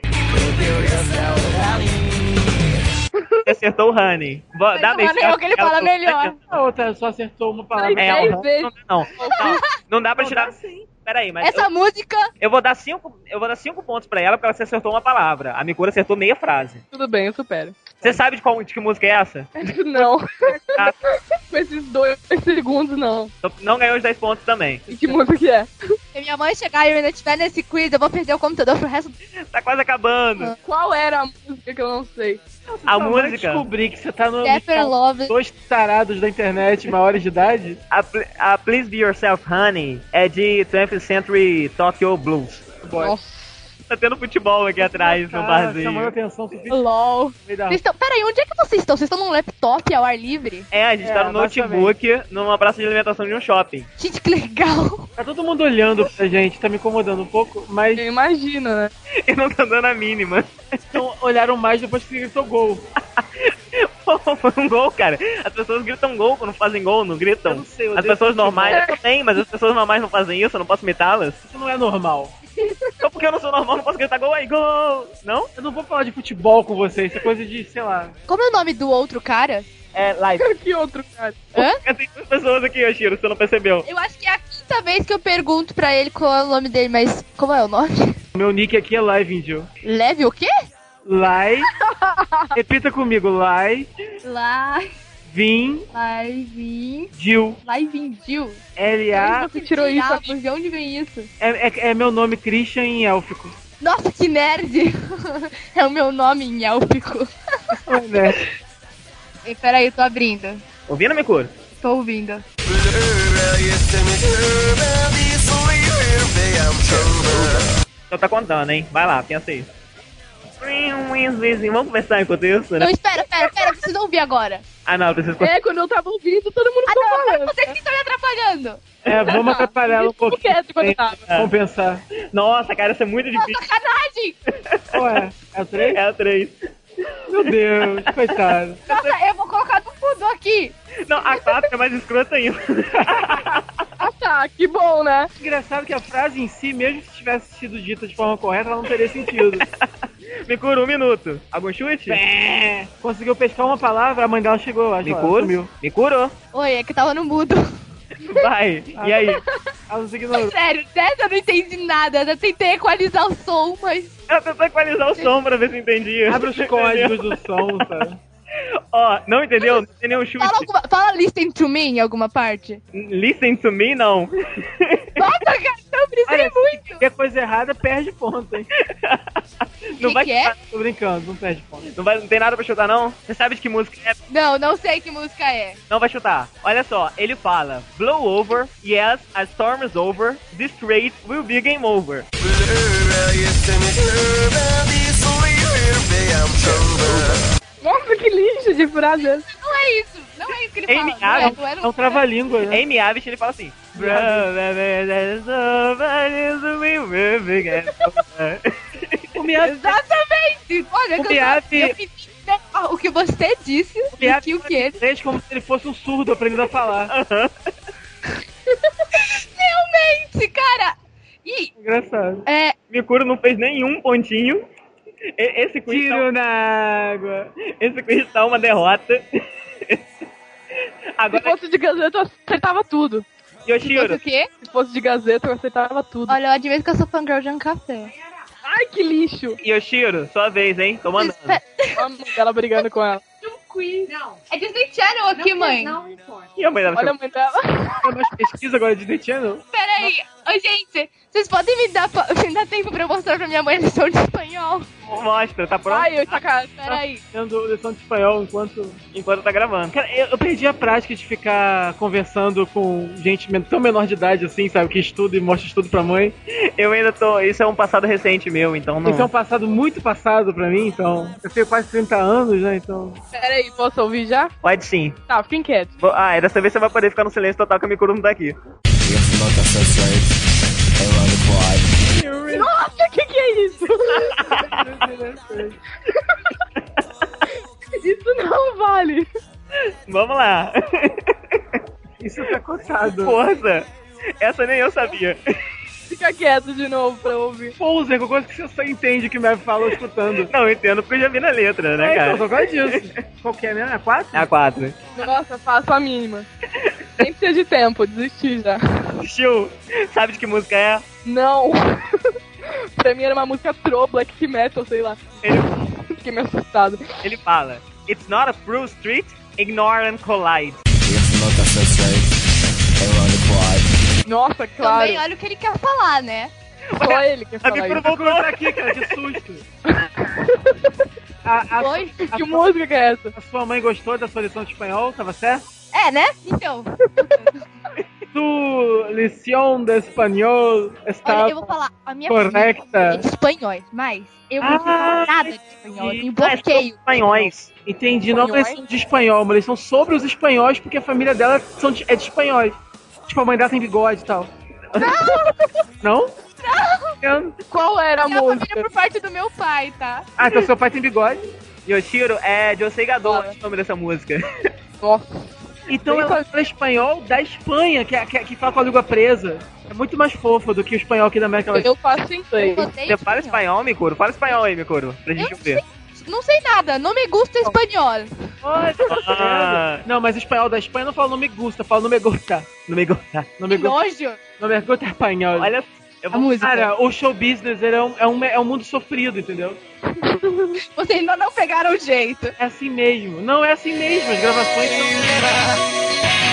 Você acertou o honey. Dá Mas não é o que ele fala melhor. A outra só acertou uma palavra. É, Dez o vezes. não dá pra tirar. Peraí, mas Essa música... eu vou dar 5 pontos pra ela porque ela acertou uma palavra. A Mikura acertou meia frase. Tudo bem, eu supero. Você sabe de que música é essa? Não. Ah, Com esses 2 segundos, não. então não ganhou os 10 pontos também. E que música que é? Se minha mãe chegar e eu ainda estiver nesse quiz, eu vou perder o computador pro resto do... Tá quase acabando. Qual era a música que eu não sei? A Vai música, descobrir que você tá no Stepper Love. dois tarados da internet maiores de idade. a Please Be Yourself Honey é de 20th Century Tokyo Blues. Nossa. Tá tendo futebol aqui atrás no Chamando barzinho. atenção suficiente. LOL. Peraí, onde é que vocês estão? Vocês estão num laptop ao ar livre? É, a gente tá no notebook, numa praça de alimentação de um shopping. Gente, que legal. Tá todo mundo olhando pra gente, tá me incomodando um pouco, mas Eu imagino, né? E não tá dando a mínima. então, olharam mais depois que gritou gol. Pô, foi um gol, cara. As pessoas gritam gol quando fazem gol, não gritam? Eu não sei, eu As odeio pessoas futebol. normais também, mas as pessoas normais não fazem isso, eu não posso imitá-las. Isso não é normal. Só porque eu não sou normal, não posso gritar gol aí, gol! Não? Eu não vou falar de futebol com vocês, isso é coisa de, sei lá. Como é o nome do outro cara? É, live. Que outro cara? Hã? Tem duas pessoas aqui, Yoshiro, você não percebeu. Eu acho que é a quinta vez que eu pergunto pra ele qual é o nome dele, mas como é o nome? Meu nick aqui é Live Indio. Leve o quê? Lai. Repita comigo, Lai. Vim. Live Dil. Jill. L-A. Você tirou isso? De onde vem isso? É meu nome Christian em élfico. Nossa, que nerd! É o meu nome em élfico. Peraí, tô abrindo. Ouvindo, Mikuro? Tô ouvindo. Então tá contando, hein? Vai lá, pensa aí. Vamos conversar enquanto isso, né? Não, espera, preciso ouvir agora. Ah, não, preciso conversar. É, quando eu tava ouvindo, todo mundo Ah, ficou não, foi falando. vocês que estão me atrapalhando. Vamos atrapalhar ela um Ficou pouquinho. quieto quando eu tava. Compensar. Nossa, cara, isso é muito difícil. Sacanagem! Ué, é o 3? É a 3. Meu Deus, coitado. Nossa, eu vou colocar no fundo aqui. Não, a 4 é mais escrota ainda. Ah tá, que bom, né? Engraçado que a frase em si, mesmo se tivesse sido dita de forma correta, ela não teria sentido. Mikuro, 1 minuto. Algum chute? Conseguiu pescar uma palavra, a mãe dela chegou, eu acho. Ela Mikuro? sumiu. Mikuro? Oi, é que tava no mudo. Vai. E aí? Ela nos ignorou. Sério, dessa eu não entendi nada. Eu tentei equalizar o som, mas... Eu tentei equalizar o som pra ver se entendia. Abre os códigos do som, sabe? Ó, não entendeu? Não tem nenhum chute. Fala listen to me em alguma parte. Listen to me, não. Nossa, cara, eu precisei muito. Qualquer coisa errada, perde ponto, hein? Não vai que é? Tô brincando, não perde ponto. Não tem nada pra chutar, não? Você sabe de que música é? Não sei que música é. Não vai chutar. Olha só, ele fala: Blow over, yes, a storm is over, this trade will be game over. Nossa, que lixo de frase. Não é isso que ele Amy fala. Adams É um trava-língua, né? Amy Avish, ele fala assim: Exatamente! Olha, O que Miyavi- eu pedi o que você disse e que o que? Fez como se ele fosse um surdo aprendendo a falar. Realmente, cara! E, Engraçado. Mikuro não fez nenhum pontinho. Esse quiz Tiro na água. Esse quiz tá uma derrota. Se Agora, fosse de Gazeta, eu acertava tudo. fosse Yoshiro, o quê? Se fosse de Gazeta, eu acertava tudo. Olha, eu admito que eu sou fangirl de um café. Ai, que lixo. Yoshiro, sua vez, hein? Tô mandando. A mãe dela brigando com ela. É Disney Channel aqui, mãe. E a mãe dela Olha a mãe dela. Tem mais pesquisa agora de Disney Channel? Peraí, ô gente, vocês podem me dar tempo pra eu mostrar pra minha mãe a lição de espanhol? Mostra, tá pronto? Ai, eu sacanagem. Peraí. Tendo lição de espanhol Enquanto tá gravando. Cara, eu perdi a prática de ficar conversando com gente tão menor de idade assim, sabe? Que estuda e mostra estudo pra mãe. Eu ainda tô. Isso é um passado recente meu, então não. Isso é um passado muito passado pra mim, então. Eu tenho quase 30 anos, né? Então. Pera aí, posso ouvir já? Pode sim. Tá, fiquem quietos. Dessa vez você vai poder ficar no silêncio total que a Mikuro não tá aqui. Nossa, que é isso? Isso não vale. Vamos lá. Isso tá cotado. Força. Essa nem eu sabia. Fica quieto de novo pra eu ouvir. Pô, Zé, coisa que você só entende o que o Mav falou escutando. Não, eu entendo porque eu já vi na letra, né, cara? Então, só por causa disso. Qual que é mesmo? É a 4? É a 4. Nossa, faço a mínima. Nem precisa de tempo, desisti já. Tio, sabe de que música é? Não. Pra mim era uma música black metal, sei lá. Fiquei meio assustado. Ele fala: It's not a through street, ignore and collide. Nossa, claro. Também olha o que ele quer falar, né? Só ele quer A falar Mikuro isso. voltou pra aqui, cara, de susto. Oi? Que música que é essa? A sua mãe gostou da sua lição de espanhol? Tava certo? É, né? Então. Tu lição de espanhol está Olha, eu vou falar. A minha correcta. filha é de espanhol, mas eu não falo nada de espanhol. Eu tenho bloqueio. Espanhóis. Entendi, não é Espanhóis? lição de espanhol, mas eles são sobre os espanhóis, porque a família dela é de espanhóis. Tipo, a mãe dela tem bigode e tal. Não? Não? Qual era a Minha música? família por parte do meu pai, tá? Ah, então seu pai tem bigode. Yoshiro é Josei Gadou, é o nome dessa música. Nossa. Então ela fala espanhol da Espanha, que fala com a língua presa. É muito mais fofo do que o espanhol aqui da América Latina. Eu faço inglês. Eu odeio Você fala espanhol, Mikuro? Fala espanhol aí, Mikuro, pra gente ver. Não sei nada, não me gusta espanhol. Olha, tá Ah. vendo? Não, mas espanhol da Espanha não fala não me gusta, fala não me gusta. Não me gusta. Não me Que gusta. nojo. Não me gusta espanhol. Olha, eu A vou... música. Cara, o show business ele é um mundo sofrido, entendeu? Vocês ainda não pegaram o jeito. É assim mesmo. Não, é assim mesmo. As gravações são...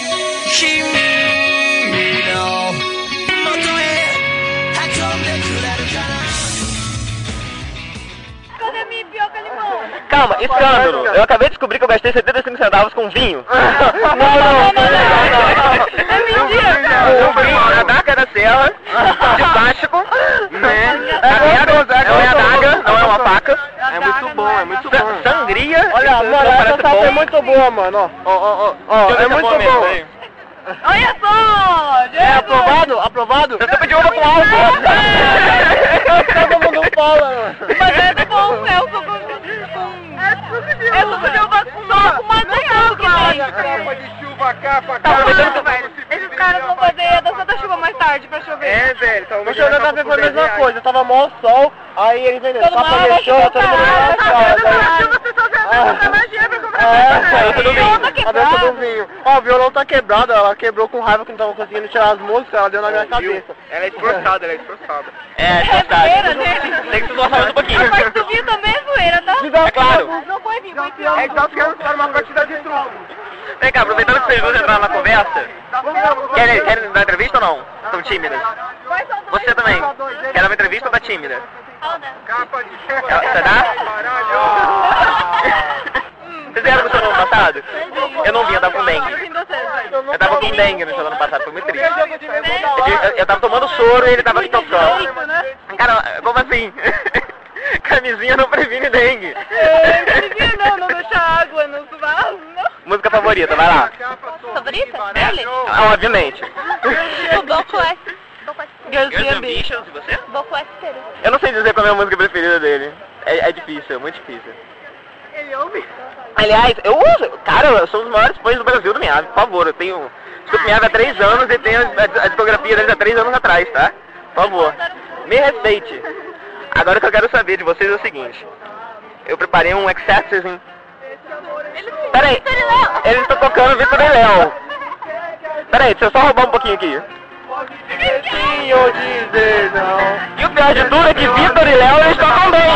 Cadê minha pioca limão? Calma, escândalo. Eu acabei de descobrir que eu gastei 75 centavos com vinho. Não. É mentira. Um vinho, a adaga da serra, de plástico, né? Não é adaga, não é uma faca. É muito bom, é muito bom. Sangria. Olha, mano, essa salsa é muito boa, mano. Ó, é muito boa. Olha só! É aprovado? Aprovado? Eu pedi uma com álcool. Todo mundo fala, mano. Mas é bom, é o suco de uva só com maçã que tem. Capa de chuva, capa. Esses caras vão fazer a dança da chuva mais tarde pra chover. É, velho. O senhor tá pensando a mesma coisa. Tava mó sol, aí eles venderam capa de chuva, todo mundo a dança do vinho. Ó, o violão tá quebrado, ela quebrou com raiva que não tava conseguindo tirar as músicas, ela deu na minha cabeça. Ela é esforçada, É, É zoeira dele. Tem que se esforçar mais um pouquinho. A parte do vinho também é zoeira, tá? É claro. Não foi vinho, foi pior. É que nós queremos dar uma partida de truco. Vem cá, aproveitando que vocês dois entraram na conversa, querem dar entrevista ou não? Estão tímidas? Você também. Quer dar uma entrevista ou tá tímida? Capa de chuva. Você dá? Vocês vieram no show do ano passado? Eu não vi, eu tava com dengue. Eu tava com dengue no show do ano passado, foi muito triste. Eu tava tomando soro e ele tava aqui tocando. Cara, como assim? Camisinha não previne dengue. Camisinha não deixa água no vaso, não. Música favorita, vai lá. Favorita? Dele? Obviamente. O Boco é. Girls Ambitions, e você? Boco é inteiro. Eu não sei dizer qual é a música preferida dele. É difícil, é muito difícil. Ele ouve? Aliás, eu uso. Cara, eu sou um dos maiores fãs do Brasil do Miave, por favor. Eu tenho. Escuto Miave há 3 anos e tenho a discografia deles há 3 anos atrás, tá? Por favor. Me respeite. Agora o que eu quero saber de vocês é o seguinte. Eu preparei um Exorcism. Peraí, eles estão tocando Vitor e Léo. Peraí, deixa eu só roubar um pouquinho aqui. Sim ou dizer não. E o pior de tudo é que Vitor e Léo eles tocam bem.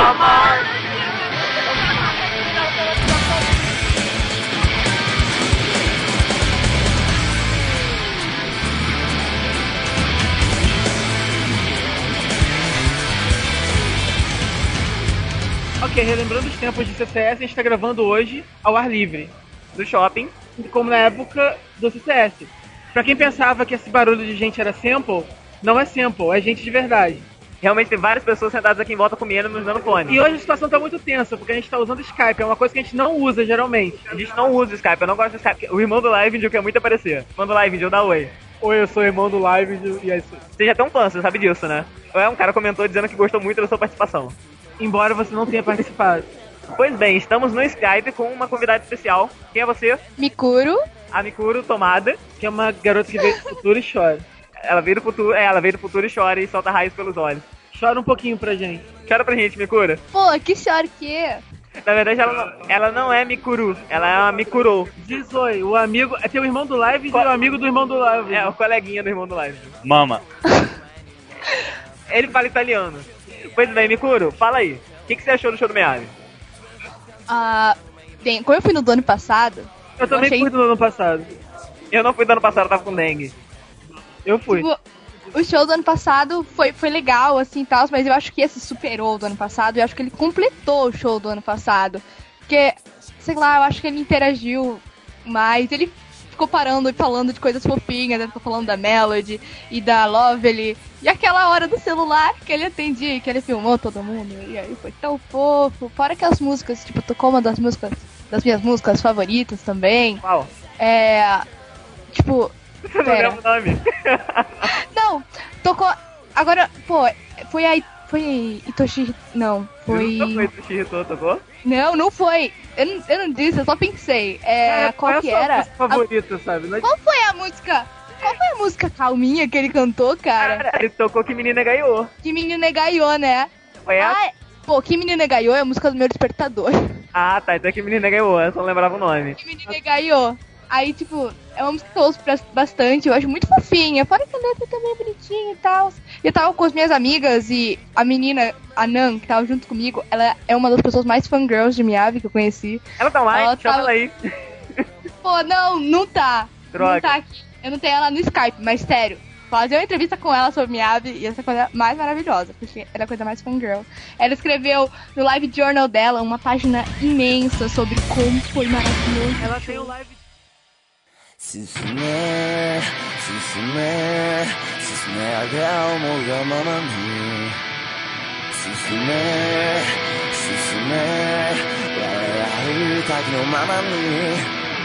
Ok, relembrando os tempos de CCS, a gente tá gravando hoje ao ar livre. Do shopping. Como na época do CCS. Pra quem pensava que esse barulho de gente era sample, não é sample, é gente de verdade. Realmente tem várias pessoas sentadas aqui em volta comendo e nos dando fone. E hoje a situação tá muito tensa, porque a gente tá usando Skype, é uma coisa que a gente não usa geralmente. A gente não usa o Skype, eu não gosto do Skype. O irmão do Live quer muito aparecer. O irmão do Live dá oi. Oi, eu sou o irmão do Live e é isso. Você já tem um fã, você sabe disso, né? Um cara comentou dizendo que gostou muito da sua participação. Embora você não tenha participado. Pois bem, estamos no Skype com uma convidada especial. Quem é você? Mikuro. A Mikuro Tomada. Que é uma garota que veio do futuro e chora. Ela veio do futuro e chora e solta raios pelos olhos. Chora um pouquinho pra gente. Chora pra gente, Mikuro. Pô, que chora que é? Na verdade, ela não é Mikuru, ela é uma Mikuro. Diz oi, o amigo. É teu irmão do Live e o amigo do irmão do Live. É, o coleguinha do irmão do Live. Mama. Ele fala italiano. Pois bem, Mikuro, fala aí. O que você achou do show do Miave? Bem, como eu fui no do ano passado... Eu também fui no ano passado. Eu não fui do ano passado, eu tava com dengue. Eu fui. Tipo, o show do ano passado foi legal, assim, e tal, mas eu acho que esse superou do ano passado, e eu acho que ele completou o show do ano passado. Porque, sei lá, eu acho que ele interagiu mais, ele ficou parando e falando de coisas fofinhas, ele ficou falando da Melody e da Lovely, e aquela hora do celular que ele atendia, que ele filmou todo mundo, e aí foi tão fofo. Fora que as músicas, tipo, tocou uma das minhas músicas favoritas também. Qual? Tipo... Você não lembra o nome? Não, tocou. Agora, pô, foi Itoshi. Não, foi. Não foi Itoshi Hito, tocou? Não foi. Eu não disse, eu só pensei. Qual que era? Favorita, sabe? Qual foi a música? Qual foi a música calminha que ele cantou, cara? Ele tocou Que Menina Gaiô. Que Menina Gaiô, né? Foi essa? Pô, Que Menina Gaiô é a música do meu despertador. Ah, tá, então é Que Menina Gaiô, eu só não lembrava o nome. Que Menina Gaiô. Aí, tipo, é uma música que eu ouço bastante, eu acho muito fofinha. Fora que a letra também é bonitinha e tal. Eu tava com as minhas amigas e a menina, a Nan, que tava junto comigo, ela é uma das pessoas mais fangirls de Miyavi que eu conheci. Ela tá lá, chama ela aí. Pô, não tá. Droga. Não tá aqui. Eu não tenho ela no Skype, mas sério. Fazer uma entrevista com ela sobre Miyavi e essa coisa mais maravilhosa, porque ela é a coisa mais fangirl. Ela escreveu no live journal dela uma página imensa sobre como foi maravilhoso. Ela tem o live. 進め進め進めあげ思うがままに進め進め笑う時のままに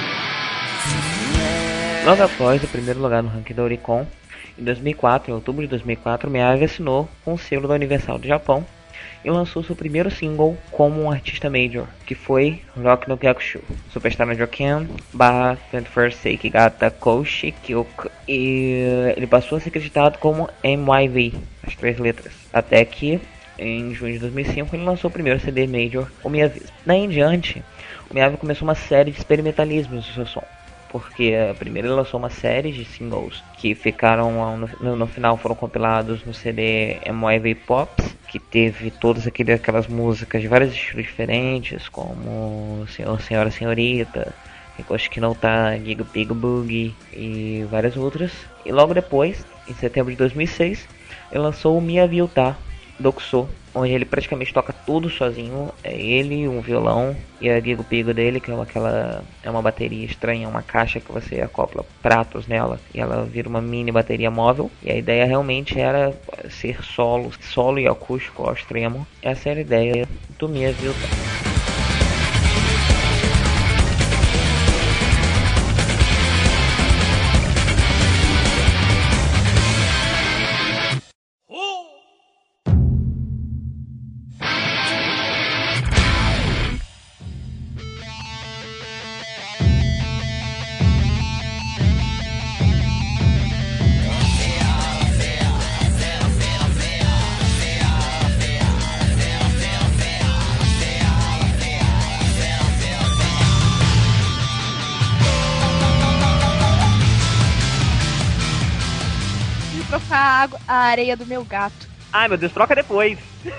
Logo após o primeiro lugar no ranking da Oricon, em 2004, em outubro de 2004, Miyavi assinou com o selo da Universal do Japão e lançou seu primeiro single como um artista major, que foi Rock no Gyakushu, Superstar no Joken, barra 21st Seikigata Koshi Kyoko, e ele passou a ser acreditado como MYV, as 3 letras, até que em junho de 2005 ele lançou o primeiro CD major, o Miyavi. Daí em diante, o Miyavi começou uma série de experimentalismos no seu som, porque primeiro ele lançou uma série de singles que ficaram no final foram compilados no CD MYV Pops, que teve todas aquelas músicas de vários estilos diferentes, como Senhora Senhorita, Hikoshi no Ta, Giga Pig Boogie e várias outras. E logo depois, em setembro de 2006, ele lançou o Miyavi Uta Dokuso, onde ele praticamente toca tudo sozinho. É ele, um violão e a Giga Pig dele, que é uma bateria estranha, uma caixa que você acopla pratos nela e ela vira uma mini bateria móvel. E a ideia realmente era ser solo e acústico ao extremo. Essa era a ideia do Miyavi Uta. A areia do meu gato. Ai, meu Deus, troca depois.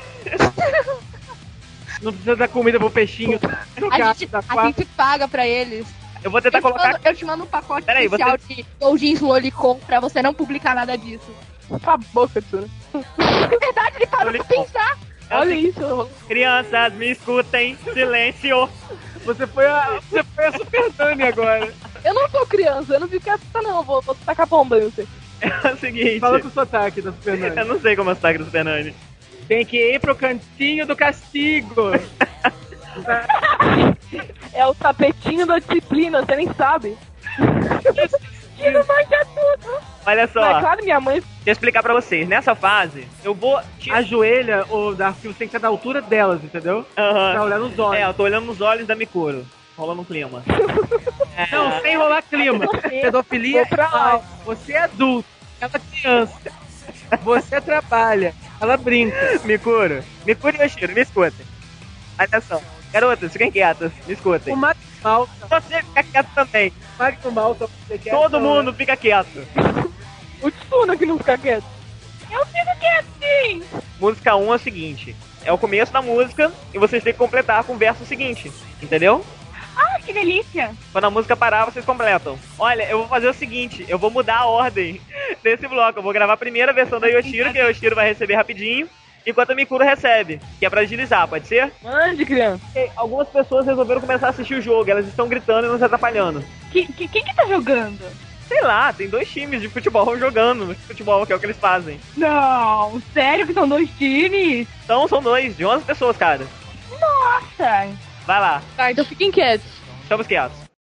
Não precisa dar comida pro peixinho. A gente paga pra eles. Eu vou tentar colocar... Eu te mando um pacote especial de Doujins Lolicon pra você não publicar nada disso. Cala a boca, Tsuna. É verdade, ele parou pra pensar. Olha isso. Crianças, me escutem. Silêncio. Você foi a Super Nani agora. Eu não sou criança, eu não fico quieta não. Vou tacar bomba em você. É o seguinte... Fala com o sotaque da Super Nani. Eu não sei como é o sotaque da Super Nani. Tem que ir pro cantinho do castigo. É o tapetinho da disciplina, você nem sabe. Que não manja tudo. Olha só. Mas, claro, minha mãe... Deixa eu explicar pra vocês. Nessa fase, eu vou... Ajoelha, ou da você tem que estar da altura delas, entendeu? Tá olhando nos olhos. Eu tô olhando nos olhos da Mikuro. Rolando um clima. Não, sem rolar clima. Pedofilia é mal. Você é adulto, ela é criança. Você trabalha, ela brinca. Mikuro e Yoshiro, me escutem. Olha só. Garotas, fiquem quietas, me escutem. O Magno Malta. Você fica quieto também. Magno Malta, você quer. Todo mundo fica quieto. O Tsuna que não fica quieto. Eu fico quieto, sim. Música 1 é o seguinte. É o começo da música e vocês têm que completar com o verso seguinte. Entendeu? Ah, que delícia. Quando a música parar, vocês completam. Olha, eu vou fazer o seguinte, eu vou mudar a ordem desse bloco. Eu vou gravar a primeira versão da Yoshiro, que a Yoshiro vai receber rapidinho, enquanto a Mikuro recebe, que é pra agilizar, pode ser? Mande, criança. Algumas pessoas resolveram começar a assistir o jogo, elas estão gritando e nos atrapalhando. Quem que tá jogando? Sei lá, tem 2 times de futebol jogando futebol, que é o que eles fazem. Não, sério que são 2 times? Então são 2, de 11 pessoas, cara. Nossa. Vai lá. Tá, então fiquem quietos. Estamos quietos.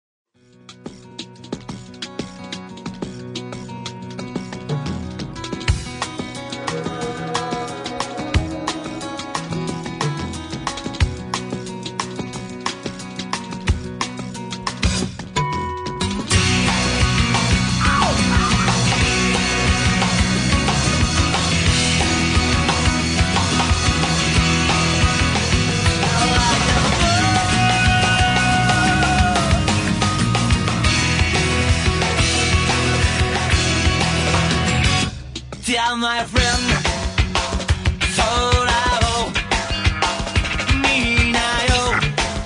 Tell my friend, 空を見なよ。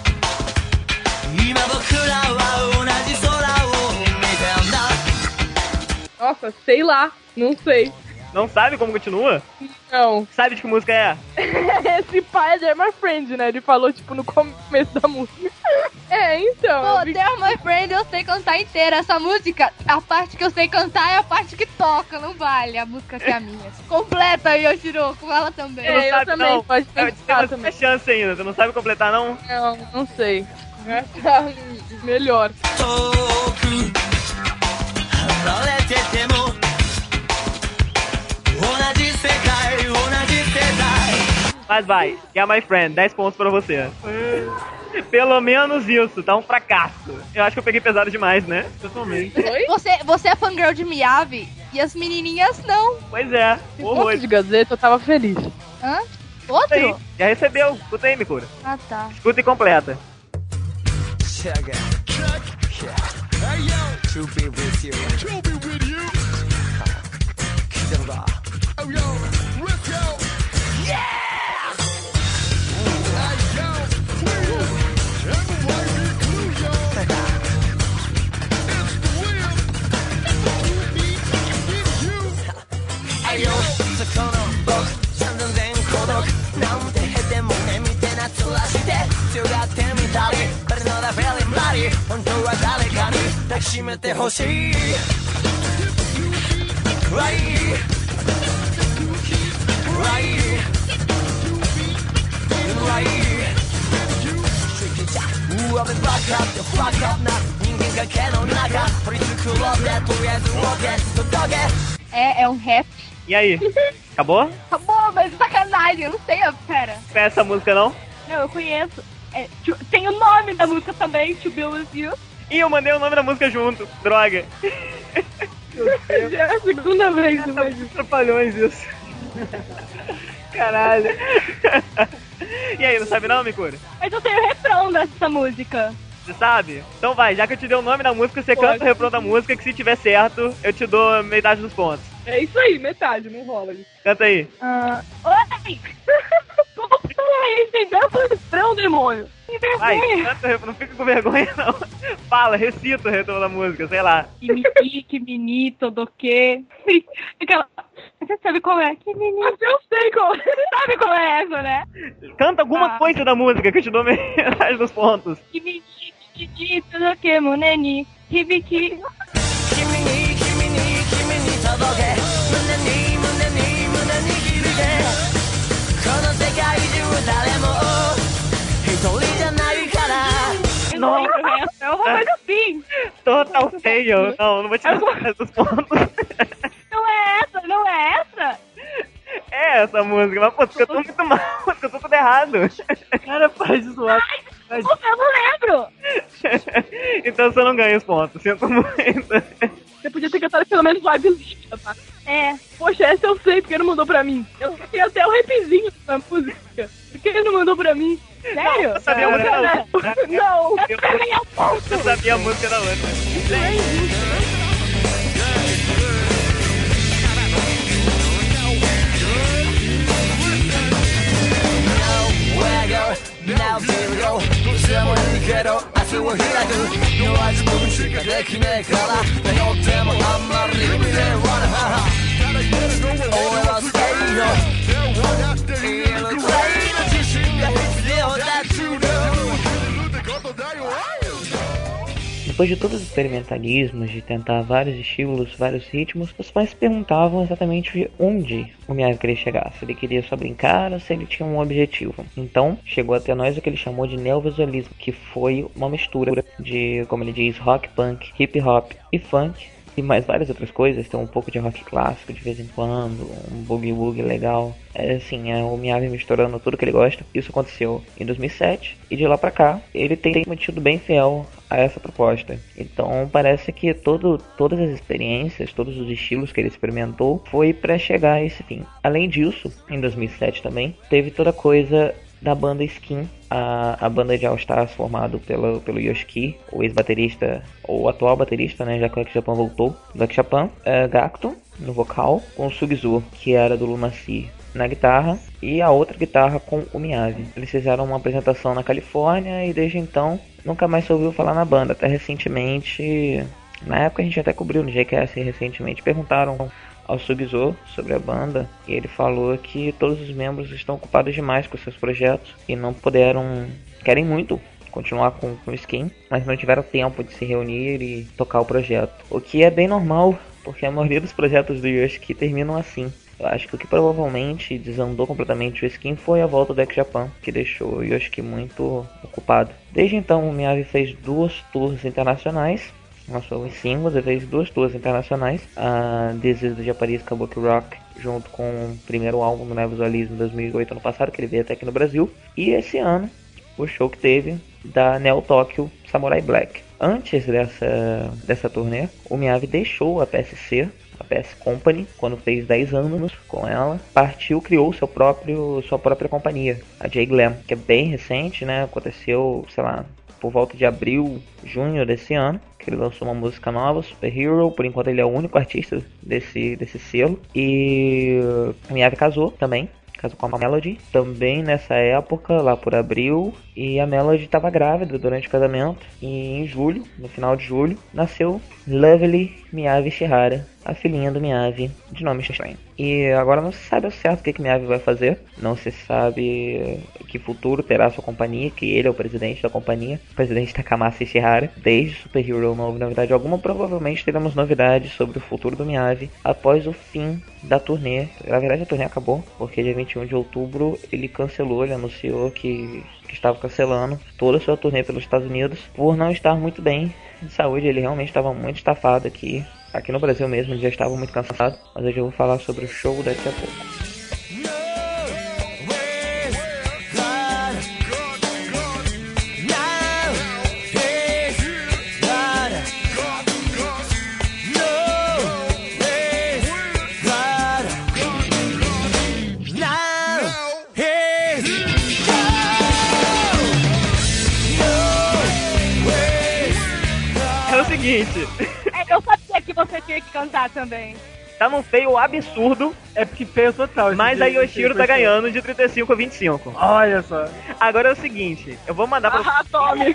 今僕らは同じ空を見てんだ。 Nossa, sei lá. Não sei. Não sabe como continua? Não. Sabe de que música é? Esse pai é They're My Friend, né? Ele falou, tipo, no começo da música. É, então. Pô, They're My Friend eu sei cantar inteira. Essa música, a parte que eu sei cantar é a parte que toca, não vale a música que é a minha. Completa, Yoshiro, com ela também. Você não eu sabe, também, não. pode pensar Tem uma chance ainda, você não sabe completar, não? Não sei. Tá melhor. Mas vai, Yeah My Friend, 10 pontos pra você. Pelo menos isso, tá um fracasso. Eu acho que eu peguei pesado demais, né? Totalmente. Você é fangirl de Miyavi e as menininhas não. Pois é, Outro de Gazeta, eu tava feliz. Hã? Outro? Aí, já recebeu, escuta aí, Mikura. Ah, tá. Escuta e completa. É um rap. E aí? Acabou? Acabou, mas sacanagem, eu não sei, pera. Conhece essa música, não? Não, eu conheço. Tem o nome da música também, To Be With You. Ih, eu mandei o nome da música junto. Droga. Já é a segunda vez, né? Trapalhões isso. Caralho. E aí, não sabe não, Mikura? Mas eu tenho o refrão dessa música. Você sabe? Então vai, já que eu te dei o nome da música, você canta o refrão da música, que se tiver certo, eu te dou metade dos pontos. É isso aí, metade, não rola isso. Canta aí. Oi! Como peraí, entendeu o refrão, demônio? Que Vai, vergonha! canta o refrão, não fica com vergonha não. Fala, recita o refrão da música, sei lá. Que menito, do que? Aquela... Você sabe qual é? Que menino. Eu sei qual é. Você sabe qual é essa, né? Canta alguma coisa da música, que eu te dou metade dos pontos. Que menino, do que, moneni? Hibiki. Nossa, é uma coisa assim. Total fail. Não vou te dar esses pontos. Não é essa, não é essa? É essa música, mas pô, eu tô muito mal, eu tô tudo errado. Cara, faz isso lá. Eu não lembro. Então você não ganha os pontos, sinto muito. Você podia ter cantado pelo menos Live Lista, tá? É. Poxa, essa eu sei, porque ele não mandou pra mim. Eu sei até o rapzinho da música. Por que ele não mandou pra mim? Sério? Eu sabia a música da outra. Não. Eu sabia a música da outra. Now here we go. どちらもいいけど明日を開くのは自分しかできねえから迷ってもあんまり見ねえわな俺はステイの家の全員の自信が必要だってことだよ。 Depois de todos os experimentalismos, de tentar vários estilos, vários ritmos, os fãs se perguntavam exatamente onde o Miyavi queria chegar, se ele queria só brincar ou se ele tinha um objetivo. Então, chegou até nós o que ele chamou de neovisualismo, que foi uma mistura de, como ele diz, rock, punk, hip hop e funk, e mais várias outras coisas. Tem um pouco de rock clássico de vez em quando, um boogie-woogie legal. É assim, é o Miyavi misturando tudo que ele gosta. Isso aconteceu em 2007 e de lá pra cá ele tem mantido bem fiel a essa proposta. Então parece que todas as experiências, todos os estilos que ele experimentou foi pra chegar a esse fim. Além disso, em 2007 também teve toda a coisa da banda Skin, a banda de All Stars formado pelo Yoshiki, o ex-baterista, ou o atual baterista, né, já que o X-Japan voltou, do X-Japan, Gacto no vocal, com o Sugizu, que era do Lunacy, na guitarra, e a outra guitarra com o Miyavi. Eles fizeram uma apresentação na Califórnia e desde então nunca mais se ouviu falar na banda, até recentemente, na época a gente até cobriu no GQS recentemente, perguntaram ao Sugizu sobre a banda e ele falou que todos os membros estão ocupados demais com seus projetos e não querem muito continuar com o Skin, mas não tiveram tempo de se reunir e tocar o projeto, o que é bem normal, porque a maioria dos projetos do Yoshiki terminam assim. Eu acho que o que provavelmente desandou completamente o Skin foi a volta do X-Japan, que deixou o Yoshiki muito ocupado. Desde então o Miyavi fez 2 tours internacionais, lançou os singles e fez 2 tours internacionais, a This is the Japanese Kabuki Rock, junto com o primeiro álbum do Neovisualismo em 2008, ano passado, que ele veio até aqui no Brasil, e esse ano o show que teve da Neo Tokyo Samurai Black. Antes dessa turnê, o Miyavi deixou a PSC, a PS Company, quando fez 10 anos com ela, partiu, criou sua própria companhia, a J-Glam, que é bem recente, né? Aconteceu, sei lá, por volta de abril, junho desse ano, que ele lançou uma música nova, Super Hero. Por enquanto ele é o único artista desse selo. E o Miyavi casou também, casou com a Melody, também nessa época, lá por abril, e a Melody estava grávida durante o casamento, e em julho, no final de julho, nasceu Lovely Miyavi Shihara, a filhinha do Miyavi, de nome estranho. E agora não se sabe ao certo o que Miyavi vai fazer, não se sabe que futuro terá sua companhia, que ele é o presidente da companhia, o presidente Takamasa Ishihara, desde Super Hero não houve novidade alguma. Provavelmente teremos novidades sobre o futuro do Miyavi após o fim da turnê. Na verdade a turnê acabou, porque dia 21 de outubro ele cancelou, ele anunciou que estava cancelando toda a sua turnê pelos Estados Unidos por não estar muito bem de saúde. Ele realmente estava muito estafado aqui no Brasil mesmo, ele já estava muito cansado, mas hoje eu vou falar sobre o show daqui a pouco. Eu sabia que você tinha que cantar também. Tá num feio absurdo. É porque feio total. Mas a Yoshiro tá ganhando de 35 a 25. Olha só. Agora é o seguinte, eu vou mandar pra você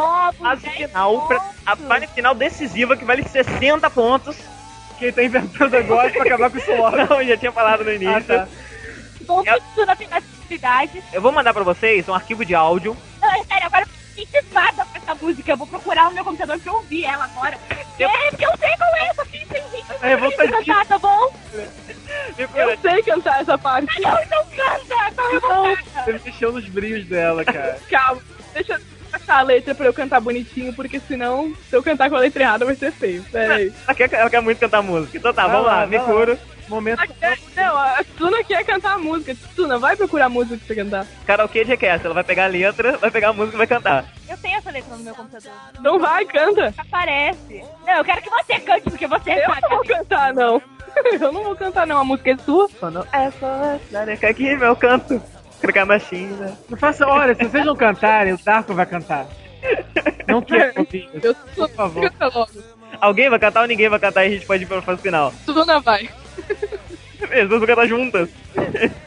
a fase final decisiva que vale 60 pontos. Quem tá inventando agora pra acabar com isso logo. Não, eu já tinha falado no início. Tá. Bom, isso na finalidade. Eu vou mandar pra vocês um arquivo de áudio. Não, é sério, agora intimada com essa música. Eu vou procurar no meu computador pra eu ouvir ela agora. Porque eu sei qual é essa fita, gente. Eu vou cantar, tá bom? Eu sei cantar essa parte. Não canta, não. Você mexeu nos brilhos dela, cara. Calma, deixa eu achar a letra pra eu cantar bonitinho, porque senão, se eu cantar com a letra errada, vai ser feio. Pera aí. Ela quer muito cantar música. Então tá, vamos lá, me curo. Momento. Não, a Tsuna quer cantar a música. Tsuna, vai procurar a música pra você cantar. Karaokê de request, ela vai pegar a letra, vai pegar a música e vai cantar. Eu tenho essa letra no meu computador. Não vai, canta. Aparece. Não, eu quero que você cante, porque você Eu não vou cantar, não. Eu não vou cantar, não. A música é sua. É só essa aqui, meu canto. Cracamachina. Não faça, olha, se vocês não cantarem, o Darko vai cantar. Não quero ouvir. Por favor. Canta logo. Alguém vai cantar ou ninguém vai cantar e a gente pode ir pra fase final? Tsuna vai. Eles vão cantar juntas.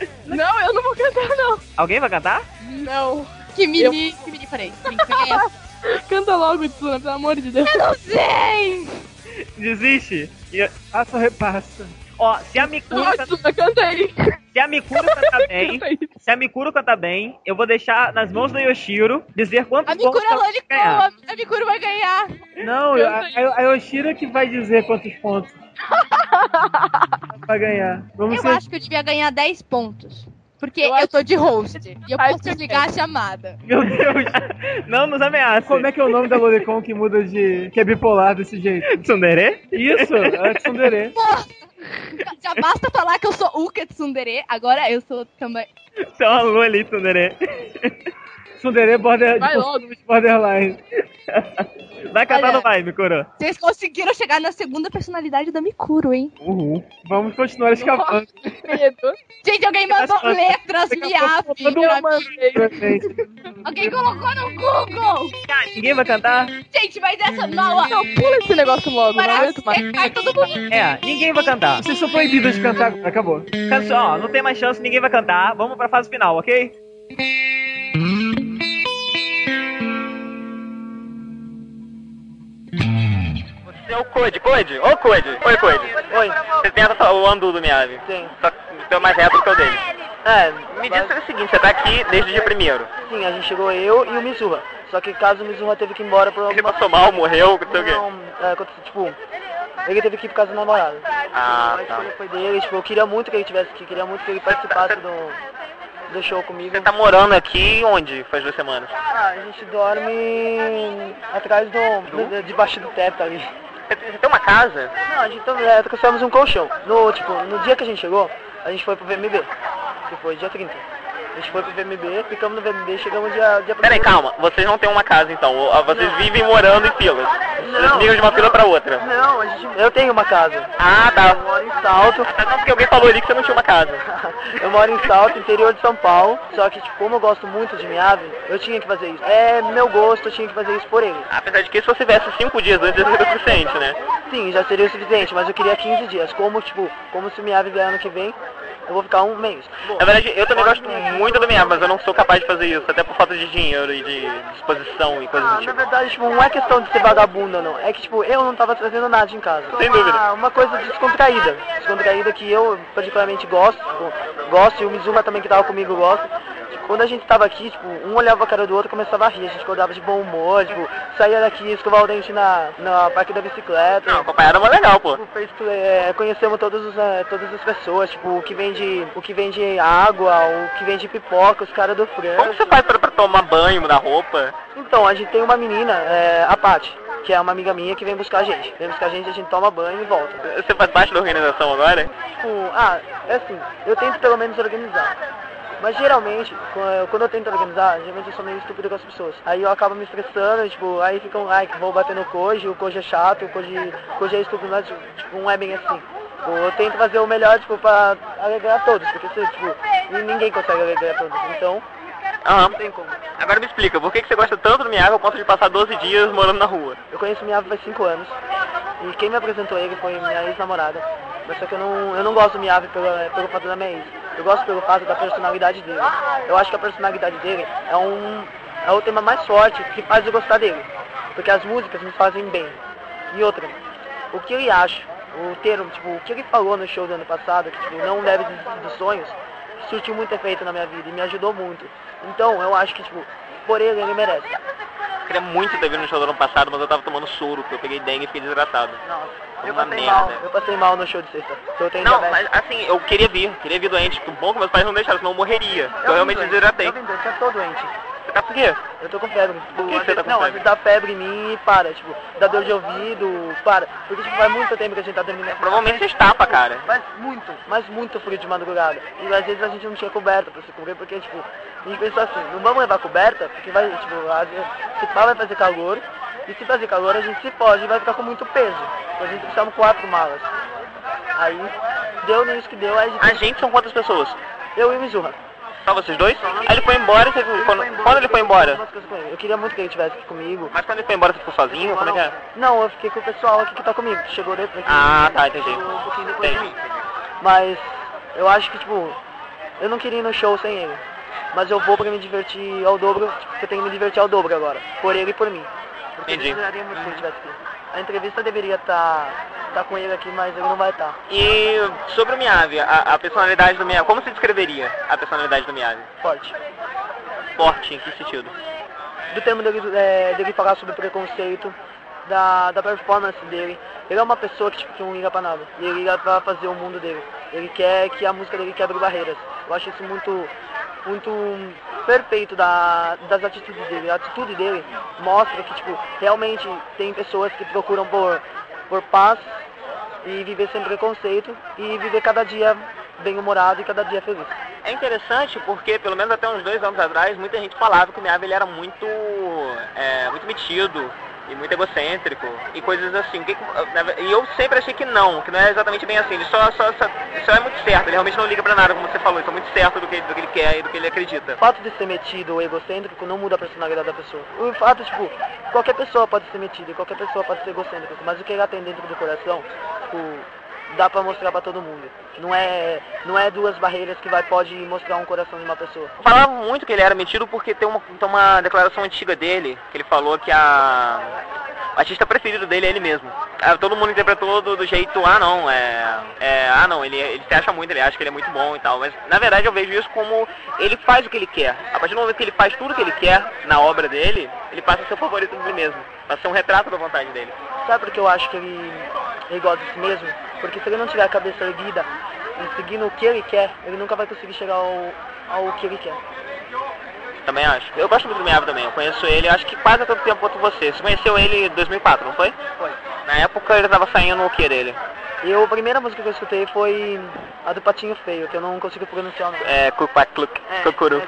Não, eu não vou cantar, não. Alguém vai cantar? Não. Que mini, peraí. Canta logo, Tsuna, pelo amor de Deus. Eu não sei! Desiste. Passa ou repassa? Ó, se a Mikuro canta aí. Se a Mikuro cantar bem, se a Mikuro cantar bem, eu vou deixar nas mãos do Yoshiro dizer quantos pontos ela vai ganhar. A Mikuro vai ganhar. Não, a Yoshiro que vai dizer quantos pontos vai ganhar. Acho que eu devia ganhar 10 pontos. Porque eu tô de host. E eu posso desligar a chamada. Meu Deus. Não nos ameaça. Como é que é o nome da Lolicon que muda de... que é bipolar desse jeito? Tsundere? Isso, é Tsundere. Já basta falar que eu sou Uka Tsundere, agora eu sou também. Você é uma lua ali, Tsundere. Tsundere Vai logo. borderline. Vai cantar ou não vai, Mikuro? Vocês conseguiram chegar na segunda personalidade da Mikuro, hein? Uhul. Vamos continuar escapando. Gente, alguém mandou letras Miyavi. Alguém colocou no Google. Ninguém vai cantar? Gente, mas essa não, pula esse negócio logo. Para não aguento mais. secar todo mundo. Ninguém vai cantar. Vocês são proibidos de cantar agora, acabou. Ó, não tem mais chance, ninguém vai cantar. Vamos pra fase final, ok? Você é o Code. Ô Code. Oi, Code. Oi. Você tem o Andu do Miyavi. Sim. Só que o seu é mais reto que o dele. Me diz o seguinte, você tá aqui desde o dia primeiro. Sim, a gente chegou eu e o Mizuha. Só que caso o Mizuha teve que ir embora por Ele passou mal, morreu, não sei o quê. Não, tipo, ele teve que ir por causa do namorado. Ah, a escolha foi dele, tipo, eu queria muito que ele tivesse aqui, queria muito que ele participasse do show comigo. Você tá morando aqui onde? Faz 2 semanas? A gente dorme atrás debaixo do teto ali. Você tem uma casa? Não, a gente trouxemos um colchão. No dia que a gente chegou, a gente foi pro VMB, que foi dia 30. A gente foi pro VMB, ficamos no VMB, chegamos dia Peraí, calma, vocês não têm uma casa então, vocês vivem morando em filas. Vocês migram de uma fila pra outra. Não, eu tenho uma casa. Ah, tá. Eu moro em Salto. Não, porque alguém falou ali que você não tinha uma casa. Eu moro em Salto, interior de São Paulo, só que tipo, como eu gosto muito de Miyavi, eu tinha que fazer isso. É meu gosto, eu tinha que fazer isso por ele. Apesar de que se você tivesse 5 dias antes, seria o suficiente, né? Sim, já seria o suficiente, mas eu queria 15 dias. Como se o Miyavi vier ano que vem, eu vou ficar um mês. Na verdade, eu também gosto muito do Miyavi, mas eu não sou capaz de fazer isso, até por falta de dinheiro e de disposição e coisas do tipo. Na verdade, tipo, não é questão de ser vagabunda, não. É que, tipo, eu não tava trazendo nada em casa. Sem dúvida. Uma coisa descontraída. Descontraída que eu particularmente gosto, e o Mizuha também que tava comigo gosta. Quando a gente tava aqui, tipo, um olhava a cara do outro e começava a rir. A gente acordava de bom humor, tipo, saía daqui, escovar o dente na parque da bicicleta. Não, acompanhada é legal, pô. Tipo, conhecemos todas as pessoas, tipo, o que vende água, o que vende pipoca, os caras do frango. Como você faz pra tomar banho, mudar roupa? Então, a gente tem uma menina, a Paty, que é uma amiga minha que vem buscar a gente. A gente toma banho e volta. Você faz parte da organização agora? Tipo, é assim, eu tento pelo menos organizar. Mas geralmente, quando eu tento organizar, geralmente eu sou meio estúpido com as pessoas. Aí eu acabo me estressando, tipo, aí ficam, que vou bater no Koji, o Koji é chato, o Koji é estúpido, mas tipo, não é bem assim. Tipo, eu tento fazer o melhor, tipo, pra alegrar todos, porque tipo, ninguém consegue alegrar todos, então... Não tem como. Agora me explica, por que você gosta tanto do Miyavi ao ponto de passar 12 dias morando na rua? Eu conheço o Miyavi faz 5 anos, e quem me apresentou ele foi minha ex-namorada. Mas só que eu não gosto do Miyavi pelo fato da minha ex. Eu gosto pelo fato da personalidade dele. Eu acho que a personalidade dele é o tema mais forte que faz eu gostar dele. Porque as músicas me fazem bem. E outra, o que ele acha, o termo, tipo, o que ele falou no show do ano passado, que tipo, não deve desistir dos sonhos, surtiu muito efeito na minha vida e me ajudou muito. Então, eu acho que, tipo, por ele merece. Eu queria muito ter vindo no show do ano passado, mas eu tava tomando soro, porque eu peguei dengue e fiquei desidratado. Nossa, eu passei mal no show de sexta. Não, mas assim, eu queria vir doente, porque o bom que meus pais não deixaram, senão eu morreria. Eu realmente desidratei. Eu tô doente. Você tá por quê? Eu tô com febre. Por que você tá com febre? Não, às vezes dá febre em mim e para, tipo, dá dor de ouvido, para. Porque, tipo, faz muito tempo que a gente tá dormindo. Provavelmente você estapa, cara. Mas muito frio de madrugada. E às vezes a gente não tinha coberta pra se cobrir, porque, tipo, a gente pensou assim, não vamos levar coberta, porque vai, tipo, se pá vai fazer calor, e se fazer calor a gente se pode e vai ficar com muito peso. Então a gente precisamos 4 malas. Aí, deu nisso que deu, aí a gente são quantas pessoas? Eu e o Mizuha. Só vocês dois? Aí ele foi embora, quando ele foi embora? Eu queria muito que ele estivesse aqui comigo. Mas quando ele foi embora, você ficou sozinho? Como é que é? Não, eu fiquei com o pessoal aqui que tá comigo, que chegou depois. Ah, tá, entendi. Um pouquinho depois de mim. Mas, eu acho que, tipo, eu não queria ir no show sem ele. mas eu vou pra me divertir ao dobro, porque eu tenho que me divertir ao dobro agora, por ele e por mim. Porque Entendi. eu gostaria muito que ele tivesse aqui. A entrevista deveria estar com ele aqui, mas ele não vai estar. E sobre o Miyavi, a personalidade do Miyavi, como você descreveria a personalidade do Miyavi? Forte. Forte, em que sentido? Do termo dele falar sobre preconceito, da performance dele. Ele é uma pessoa que não liga pra nada. E ele liga pra fazer o mundo dele. Ele quer que a música dele quebre barreiras. Eu acho isso muito perfeito das atitudes dele. A atitude dele mostra que realmente tem pessoas que procuram por paz e viver sem preconceito e viver cada dia bem-humorado e cada dia feliz. É interessante porque, pelo menos até uns 2 anos atrás, muita gente falava que o Miyavi ele era muito metido e muito egocêntrico e coisas assim. E eu sempre achei que não é exatamente bem assim. Ele só é muito certo, ele realmente não liga pra nada, como você falou, ele é muito certo do que ele quer e do que ele acredita. O fato de ser metido ou egocêntrico não muda a personalidade da pessoa. O fato, qualquer pessoa pode ser metida e qualquer pessoa pode ser egocêntrico, mas o que ela tem dentro do coração, dá pra mostrar pra todo mundo. Não é 2 barreiras que pode mostrar um coração de uma pessoa. Falava muito que ele era metido porque tem uma declaração antiga dele, que ele falou que o artista preferido dele é ele mesmo. Todo mundo interpretou do jeito, não, ele se acha muito, ele acha que ele é muito bom e tal, mas na verdade eu vejo isso como ele faz o que ele quer. A partir do momento que ele faz tudo o que ele quer na obra dele, ele passa a ser o favorito dele mesmo, passa a ser um retrato da vontade dele. Sabe por que eu acho que ele gosta de si mesmo? Porque se ele não tiver a cabeça erguida e seguindo o que ele quer, ele nunca vai conseguir chegar ao que ele quer. Também acho. Eu gosto muito do Miyavi também. Eu conheço ele, acho que quase há tanto tempo quanto você. Você conheceu ele em 2004, não foi? Foi. Na época ele tava saindo o que dele? A primeira música que eu escutei foi a do Patinho Feio, que eu não consigo pronunciar o nome. Kukuru.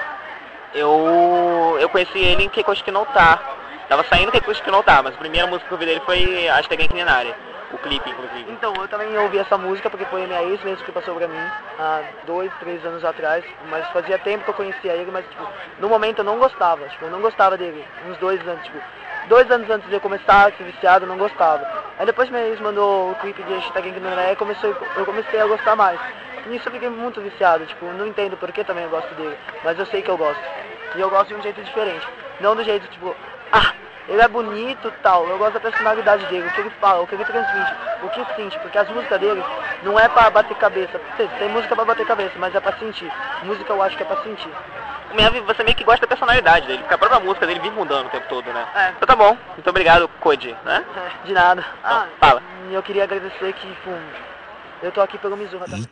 Eu conheci ele em Keikoshi no Tá. Tava saindo Keikoshi no Tá, mas a primeira música que eu vi dele foi Hashtag Kinenari. O clipe, inclusive. Então, eu também ouvi essa música porque foi a minha ex mesmo que passou pra mim há 2, 3 anos atrás, mas fazia tempo que eu conhecia ele, mas no momento eu não gostava, eu não gostava dele, uns 2 anos, 2 anos antes de eu começar a ser viciado, eu não gostava. Aí depois minha ex mandou o clipe de Hashtag Kinenari e eu comecei a gostar mais. Nisso eu fiquei muito viciado, não entendo por que também eu gosto dele, mas eu sei que eu gosto. E eu gosto de um jeito diferente, não do jeito ele é bonito e tal, eu gosto da personalidade dele, o que ele fala, o que ele transmite, o que sente, porque as músicas dele não é pra bater cabeça, tem música pra bater cabeça, mas é pra sentir, música eu acho que é pra sentir. Você meio que gosta da personalidade dele, porque a própria música dele vive mudando o tempo todo, né? Então tá bom, muito obrigado, Koji, né? De nada. Fala. Eu queria agradecer que, eu tô aqui pelo Mizuha, tá?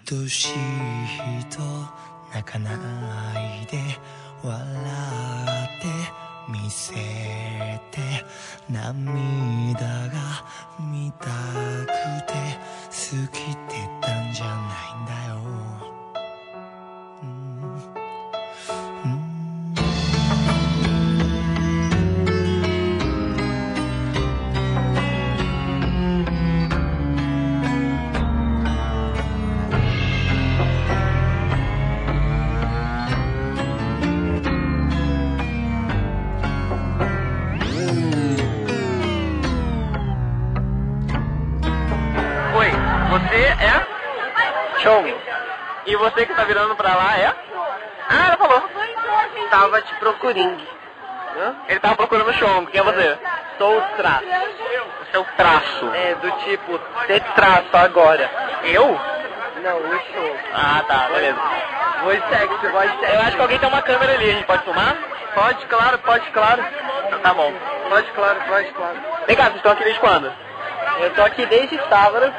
E você que tá virando pra lá é? Ela falou. Tava te procurando. Ele tava procurando o Chong. Quem é você? Sou o traço. Você é o traço. É, do tipo, ter traço agora. Eu? Não, o show. Ah, tá, beleza. Voz sexy. Eu acho que alguém tem uma câmera ali, a gente pode filmar? Pode, claro. Então, tá bom. Pode, claro. Vem cá, vocês estão aqui desde quando? Eu tô aqui desde sábado.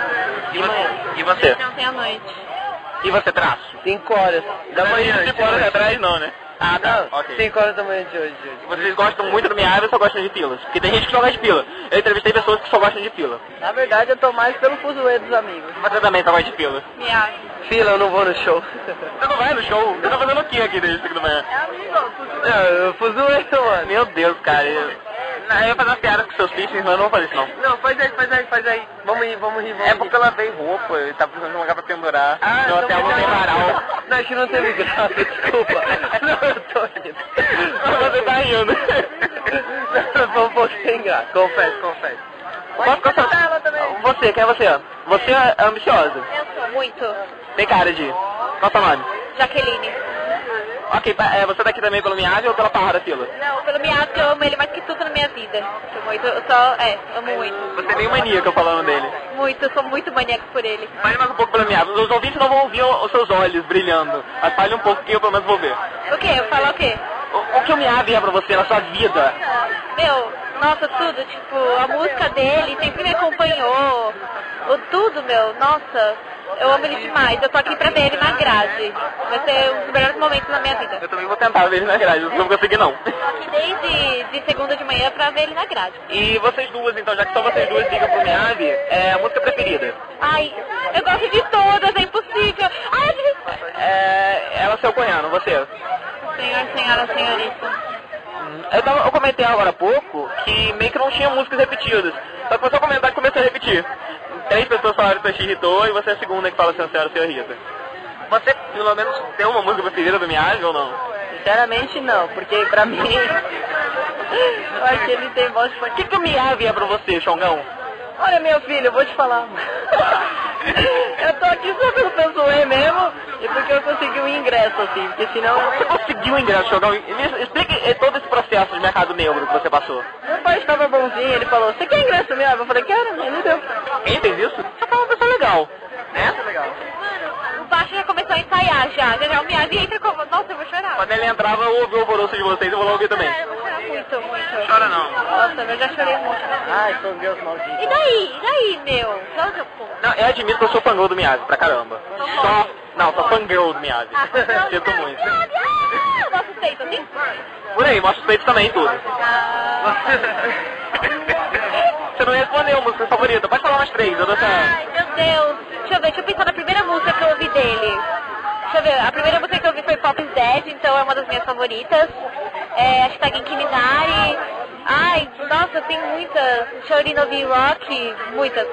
E você? Ontem à noite. E você, traço? 5 horas da manhã. 5 horas atrás não, né? Ah, tá. Não, ok. 5 horas da manhã de hoje. Vocês gostam muito do Miyavi ou só gostam de pilas? Porque tem gente que só gosta de pila. Eu entrevistei pessoas que só gostam de pila. Na verdade, eu tô mais pelo fuzuê dos amigos. Você também só gosta de pila? Miyavi. Fila, eu não vou no show. Você não vai no show? Você tá fazendo o que aqui desde 5 da manhã? É amigo, fuzuê, mano. Meu Deus, cara. Eu ia fazer umas piadas com seus piercings, mas eu não vou fazer isso não. Não, faz aí. Vamos rir. É porque ela veio roupa, ele tá precisando de um lugar pra pendurar. Não, até não tem varal. Não, acho que não teve graça, desculpa. Não, eu tô rindo. Você tá rindo. Não, foi um pouco sem graça, confesso. Pode contar ela também. Você, quem é você? Você é ambiciosa? Eu sou muito. Tem cara de... Qual é o seu nome? Jaqueline. Ok, você tá aqui também pelo Miyagi ou pela Parra da Fila? Não, pelo Miyagi eu amo ele mais que tudo na minha vida. Amo muito. Você é meio maníaca falando dele. Muito, eu sou muito maníaca por ele. Fale mais um pouco pelo Miyagi. Os ouvintes não vão ouvir os seus olhos brilhando. Mas fale um pouco que eu pelo menos vou ver. O quê? Falar o quê? O que o Miyagi é pra você na sua vida? Meu, nossa, tudo. Tipo, a música dele sempre me acompanhou. Tudo, meu. Nossa, eu amo ele demais. Eu tô aqui pra ver ele na grade. Vai ser um dos melhores momentos da minha vida. Eu também vou tentar ver ele na grade. Eu não vou conseguir, não. Tô aqui desde segunda de manhã pra ver ele na grade. E vocês duas, então, já que só vocês duas digam pro Miyagi, a música preferida? Ai, eu gosto de todas, é impossível. Ela é seu coreano, você? Senhor, senhora, senhorita. Eu comentei agora há pouco que meio que não tinha músicas repetidas. Só que foi só comentar que começou a repetir. 3 pessoas falaram que você irritou e você é a segunda que fala se a senhora se irrita. Você, pelo menos, tem uma música preferida do Miyagi ou não? Sinceramente, não, porque pra mim, eu acho que ele tem voz de... O que o Miyagi é pra você, Xongão? Olha, meu filho, eu vou te falar. Eu tô aqui só pelo Pensuê mesmo e porque eu consegui um ingresso, assim, porque senão... Você conseguiu um ingresso, Xongão? Explique todo esse processo de mercado negro que você passou. Meu pai estava bonzinho, ele falou, você quer ingresso mesmo? Eu falei, quero, ele deu. Quem fez isso? Você foi uma pessoa legal, né? Mano, o baixo já começou a ensaiar já o Miyagi entra como... Nossa, eu vou chorar. Quando ele entrava, eu ouvi o alvoroço de vocês, eu vou lá ouvir também. Eu vou chorar muito, muito. Chora não. Nossa, eu já chorei muito. Ai, são Deus malditos. E daí, meu? Só seu ponto. Não, eu admito que eu sou fangirl do Miyagi, pra caramba. Sou fangirl do Miyagi. Sinto muito. Mostra os peitos, assim? Por aí, mostra os peitos também, tudo. Você não respondeu a música favorita, pode falar umas 3, eu dou essa... Ai, meu Deus. Deixa eu pensar na primeira música que eu ouvi dele. Deixa eu ver, a primeira música que eu ouvi foi Pop is Dead, então é uma das minhas favoritas. Hashtag Kiminari. Ai, nossa, tem muitas. Shorinobi Rock, muitas.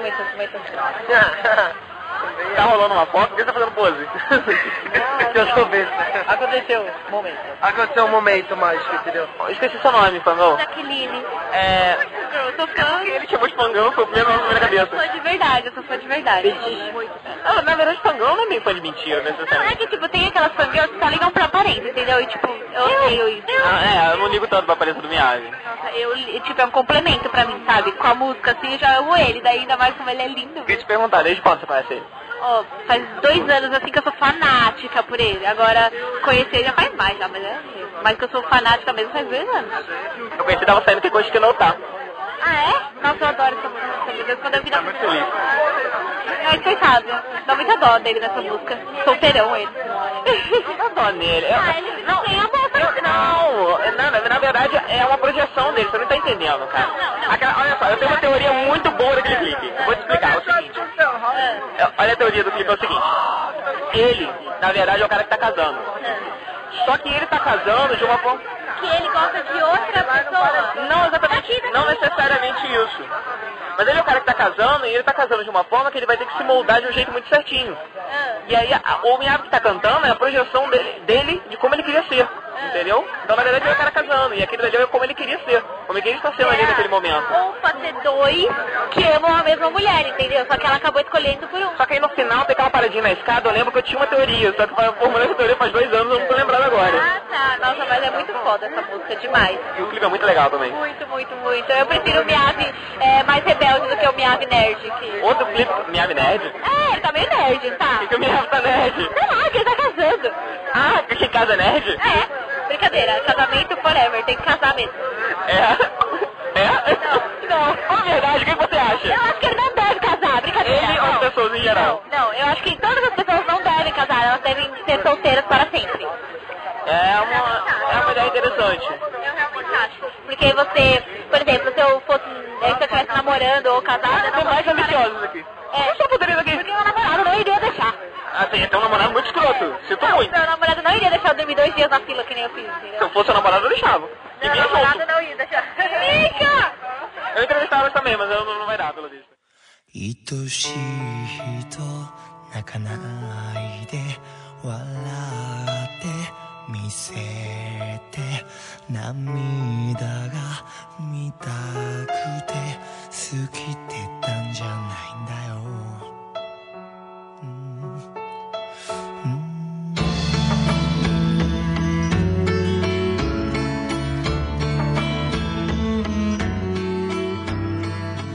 Tá rolando uma foto? Por que você tá fazendo pose? Eu sou besta. Aconteceu um momento mágico, entendeu? Esqueci seu nome, Fangão. Jaqueline. Eu sou fã. Ele chamou de Fangão, foi o primeiro nome na minha cabeça. Eu sou fã de verdade. Muito. Na verdade, Fangão não é meio fã de mentira, necessariamente. Não é que, tipo, tem aquelas fangirls que só ligam pra aparência, entendeu? E, tipo, eu odeio isso. Eu não ligo tanto pra aparência do Miyagi. Nossa, tipo, é um complemento pra mim, sabe? Com a música, assim, eu já amo ele. Daí, ainda mais como ele é lindo. Queria te perguntar, desde quando você conhece ele? Faz 2 anos, assim, que eu sou fanática por ele. Agora, conhecer já faz mais, mas mas que eu sou fanática mesmo faz 2 anos. Eu conheci, tava saindo, tem coisa que não tá. Ah, é? Nossa, eu adoro essa música, meu Deus, quando eu vi na muito feliz. Mas você sabe, dá muita dó dele nessa música. Solteirão ele. Não dá dó nele. Não, tem amor. Não, na verdade é uma projeção dele, você não tá entendendo, cara. Olha só, eu tenho uma teoria muito boa daquele clipe. Eu vou te explicar, é o seguinte. Olha a teoria do clipe, é o seguinte. Ele, na verdade, é o cara que tá casando. Só que ele tá casando de uma forma... Que ele gosta de outra pessoa. Não, exatamente, não necessariamente isso. Mas ele é o cara que tá casando, e ele tá casando de uma forma que ele vai ter que se moldar de um jeito muito certinho. E aí, o Miyagi que tá cantando é a projeção dele de como ele queria ser. Entendeu? Então, na verdade, ele é o cara casando, e aquele dali é como ele queria ser. Como ele está sendo ali naquele momento. Ou pode ser 2 que amam a mesma mulher, entendeu? Só que ela acabou escolhendo por um. Só que aí no final tem aquela paradinha na escada, eu lembro que eu tinha uma teoria, só que eu formulei essa teoria faz 2 anos, eu não tô lembrado agora. Ah, tá. Nossa, mas é muito foda essa música, demais. E o clipe é muito legal também. Muito. Eu prefiro o Miyagi mais rebelde do que o Miyagi nerd. Outro clipe, Miyagi nerd? Ele tá meio nerd, tá? Por que o Miyagi tá nerd? Sei lá, que ele tá casando. Ah, porque em casa é nerd? Brincadeira, casamento forever, tem que casar mesmo. Não. Fala a verdade, o que você acha? Eu acho que ele não deve casar, brincadeira. Ele ou as pessoas em geral? Não, eu acho que todas as pessoas não devem casar, elas devem ser solteiras para sempre. É uma ideia interessante. Eu realmente acho. Porque você, por exemplo, se eu estivesse namorando ou casada... São mais ambiciosos aqui. Eu só poderia aqui. Porque meu namorado não iria deixar. Assim, tem um namorado muito escroto. Sinto muito. Meu namorado não iria deixar eu dormir 2 dias na fila, que nem eu fiz, entendeu? Se eu fosse seu namorado, eu deixava. Meu namorado não ia deixar. Fica! Eu entrevistava elas também, mas não vai dar, pelo visto. 愛しい人泣かないで笑って見せて涙が見たくて好きって言ったんじゃないんだよ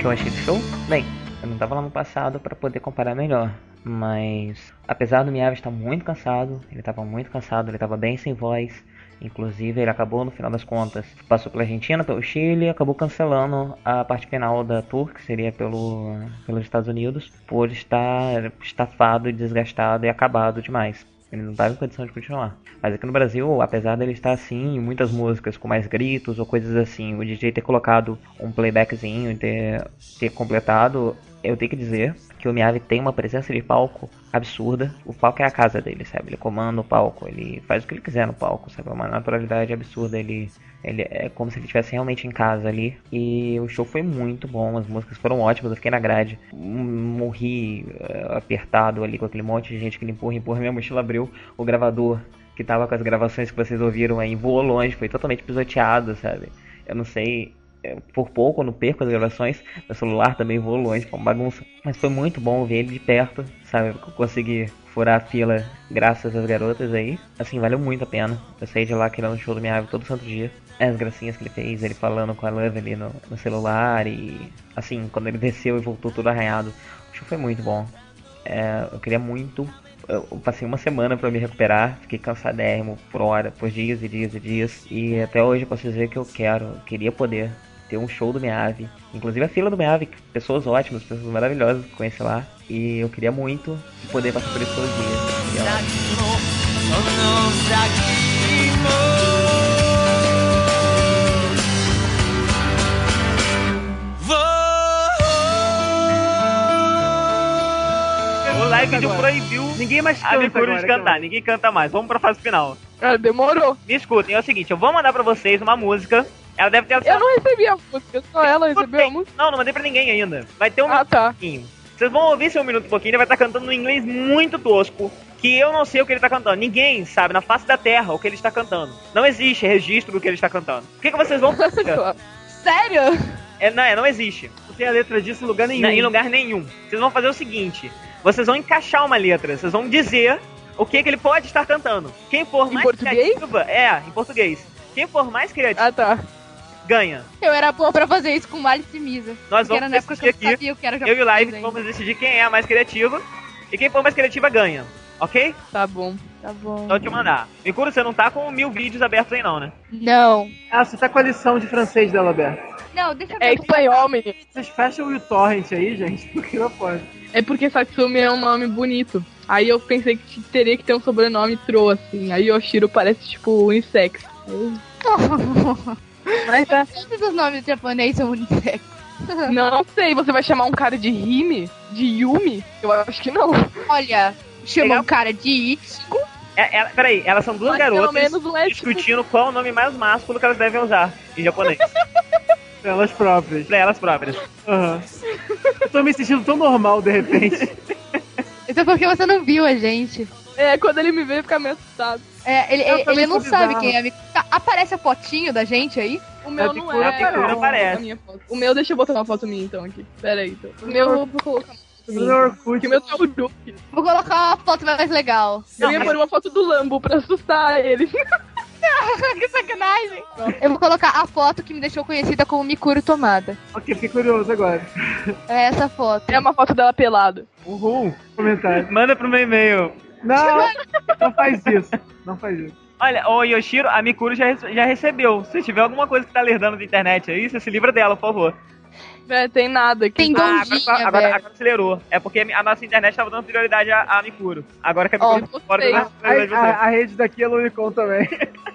eu achei do show? Bem, eu não tava lá no passado pra poder comparar melhor. Mas, apesar do Miyavi estar muito cansado, ele tava bem sem voz. Inclusive, ele acabou, no final das contas, passou pela Argentina, pelo Chile e acabou cancelando a parte final da tour, que seria pelos Estados Unidos, por estar estafado, desgastado e acabado demais. Ele não estava em condição de continuar. Mas aqui no Brasil, apesar dele estar assim em muitas músicas com mais gritos ou coisas assim, o DJ ter colocado um playbackzinho e ter completado, eu tenho que dizer que o Miyavi tem uma presença de palco absurda. O palco é a casa dele, sabe? Ele comanda o palco, ele faz o que ele quiser no palco, sabe? É uma naturalidade absurda, ele é como se ele estivesse realmente em casa ali. E o show foi muito bom, as músicas foram ótimas, eu fiquei na grade, morri apertado ali com aquele monte de gente que ele empurra, minha mochila abriu, o gravador que tava com as gravações que vocês ouviram aí voou longe, foi totalmente pisoteado, sabe? Eu não sei, por pouco eu não perco as gravações, meu celular também voou longe, foi uma bagunça, mas foi muito bom ver ele de perto, sabe? Eu consegui furar a fila graças às garotas aí, assim, valeu muito a pena. Eu saí de lá querendo o show do Miyavi todo santo dia, as gracinhas que ele fez, ele falando com a Love ali no celular e, assim, quando ele desceu e voltou todo arranhado, o show foi muito bom. Eu queria muito. Eu passei uma semana pra me recuperar, fiquei cansadérrimo por dias e dias e dias. E até hoje eu posso dizer que eu queria poder ter um show do Miyavi. Inclusive a fila do Miyavi, pessoas ótimas, pessoas maravilhosas que eu conheci lá. E eu queria muito poder passar por isso todo dia. O live vídeo proibiu ninguém mais a Mikuru de cantar, ninguém canta mais. Vamos pra fase final. Demorou. Me escutem, é o seguinte, eu vou mandar pra vocês uma música. Ela deve ter... Eu não recebi a música, só ela recebeu a música. Não mandei pra ninguém ainda. Vai ter um pouquinho. Vocês vão ouvir esse 1 minuto e pouquinho, ele vai estar cantando em inglês muito tosco, que eu não sei o que ele tá cantando. Ninguém sabe na face da terra o que ele está cantando. Não existe registro do que ele está cantando. O que vocês vão fazer? Sério? Não existe. Não tem a letra disso em lugar nenhum. Em lugar nenhum. Vocês vão fazer o seguinte, vocês vão encaixar uma letra, vocês vão dizer o que ele pode estar cantando. Quem for mais criativa... em português. Quem for mais criativo... ganha. Eu era boa pra fazer isso com Malice e Misa. Nós vamos decidir aqui, eu e o Live vamos decidir quem é a mais criativa. E quem for mais criativa ganha, ok? Tá bom. Então eu te mandar. Mikuru, você não tá com 1000 vídeos abertos aí não, né? Não. Você tá com a lição de francês dela aberta. Não, deixa eu ver. É espanhol, menino. Vocês fecham o torrent aí, gente, porque não pode. É porque Satsumi é um nome bonito. Aí eu pensei que teria que ter um sobrenome Tro, assim. Aí Yoshiro parece, tipo, unissex. Mas todos os nomes japoneses são unissex. Não sei, você vai chamar um cara de Hime? De Yumi? Eu acho que não. Olha, chama um cara de Ichigo. Peraí, elas são duas garotas discutindo qual é o nome mais másculo que elas devem usar em japonês. Pra elas próprias. Pra elas próprias. Uhum. Eu tô me sentindo tão normal de repente. Isso é porque você não viu a gente. Quando ele me vê, fica meio assustado. Ele não sabe quem é. Aparece a fotinha da gente aí? O meu não é. A aparece. O meu, deixa eu botar uma foto minha então aqui. Pera aí. Então. O meu eu vou colocar uma foto minha. Porque o meu tá o Duke. Vou colocar uma foto mais legal. Eu ia pôr uma foto do Lambo pra assustar ele. Que sacanagem. Eu vou colocar a foto que me deixou conhecida como Mikuru Tomada. Ok, fiquei curioso agora. É essa foto. É uma foto dela pelada. Uhul. Comentário. Manda pro meu e-mail. Não faz isso. Não faz isso. Olha, o Yoshiro, a Mikuru já recebeu. Se tiver alguma coisa que tá lerdando da internet aí, você se livra dela, por favor. Tem nada aqui. Tem agora acelerou. É porque a nossa internet tava dando prioridade a Mikuro. Agora que a Mikuro fora a rede daqui é Lunicon também.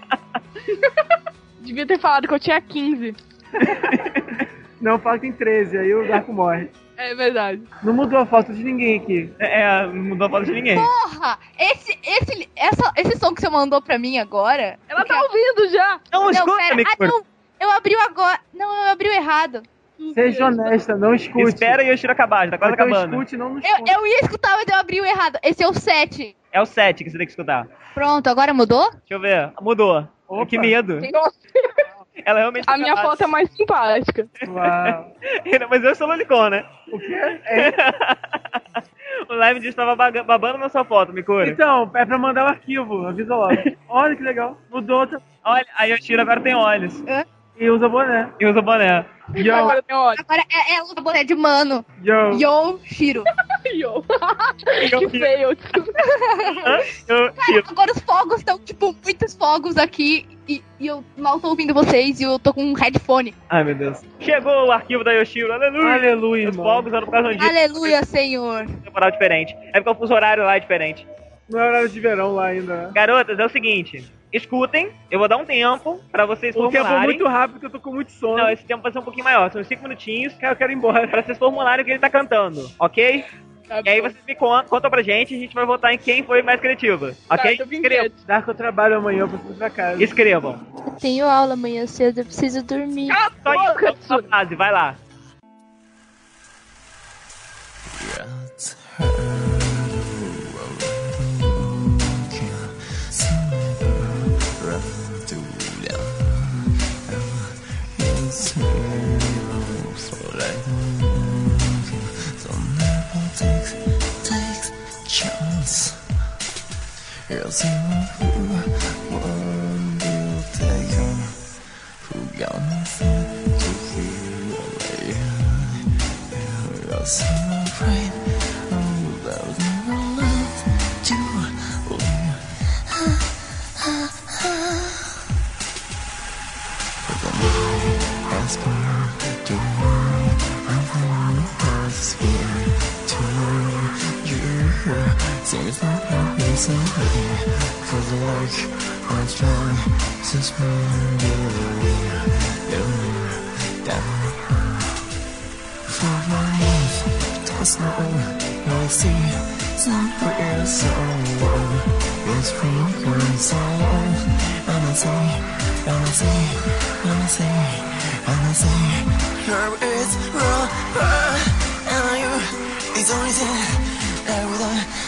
Devia ter falado que eu tinha 15. Não, fala que tem 13, aí o Darko morre. É verdade. Não mudou a foto de ninguém aqui. Não mudou a foto de ninguém. Porra! Esse som que você mandou pra mim agora... Ela tá ouvindo já! Não, escuta, Mikuro. Não, eu abri agora... Não, eu abri o errado. Seja honesta, não escute. Espera o Yoshiro acabar, já tá quase acabando. Escute, não escute. Eu ia escutar, mas eu abri o errado. Esse é o 7. É o 7 que você tem que escutar. Pronto, agora mudou? Deixa eu ver. Mudou. Opa. Que medo. Ela realmente a minha foto é mais simpática. Uau. Mas eu sou Lolicon, né? O quê? O Live diz que tava babando na sua foto, Mikuri. Então, é pra mandar o arquivo, avisa logo. Olha que legal. Mudou. Olha, a Yoshiro agora tem olhos. E usa boné. Yo. Agora é ela, boné de mano. Yo, Shiro. Yo. Que feio. Cara, agora os fogos estão, tipo, muitos fogos aqui. E eu mal tô ouvindo vocês e eu tô com um headphone. Ai, meu Deus. Chegou o arquivo da Yoshiro. Aleluia. Aleluia, Os fogos eram por causa disso. Aleluia, Senhor. Temporal diferente. É porque o fuso horário lá é diferente. Não é horário de verão lá ainda, né? Garotas, é o seguinte. Escutem, eu vou dar um tempo pra vocês formularem. O tempo é muito rápido, que eu tô com muito sono. Não, esse tempo vai ser um pouquinho maior. São uns 5 minutinhos. Cara, eu quero ir embora. Pra vocês formularem o que ele tá cantando, ok? Tá e aí vocês me contam pra gente e a gente vai votar em quem foi mais criativa, ok? Escrevam. Dá que eu trabalho amanhã, eu preciso ir pra casa. Escrevam. Eu tenho aula amanhã cedo, eu preciso dormir. Só isso, a fase, vai lá. You'll see who one will take her, who got nothing to feel away. You'll celebrate without no love to live. But the night has come to nothing has been to you. Seems like I've been so happy, cause the light was strong, suspended down. For my youth, to snow, you'll see somewhere, someone is freaking so old. And I say, and I say, and I say, and I say, your it's wrong, and you, it's only that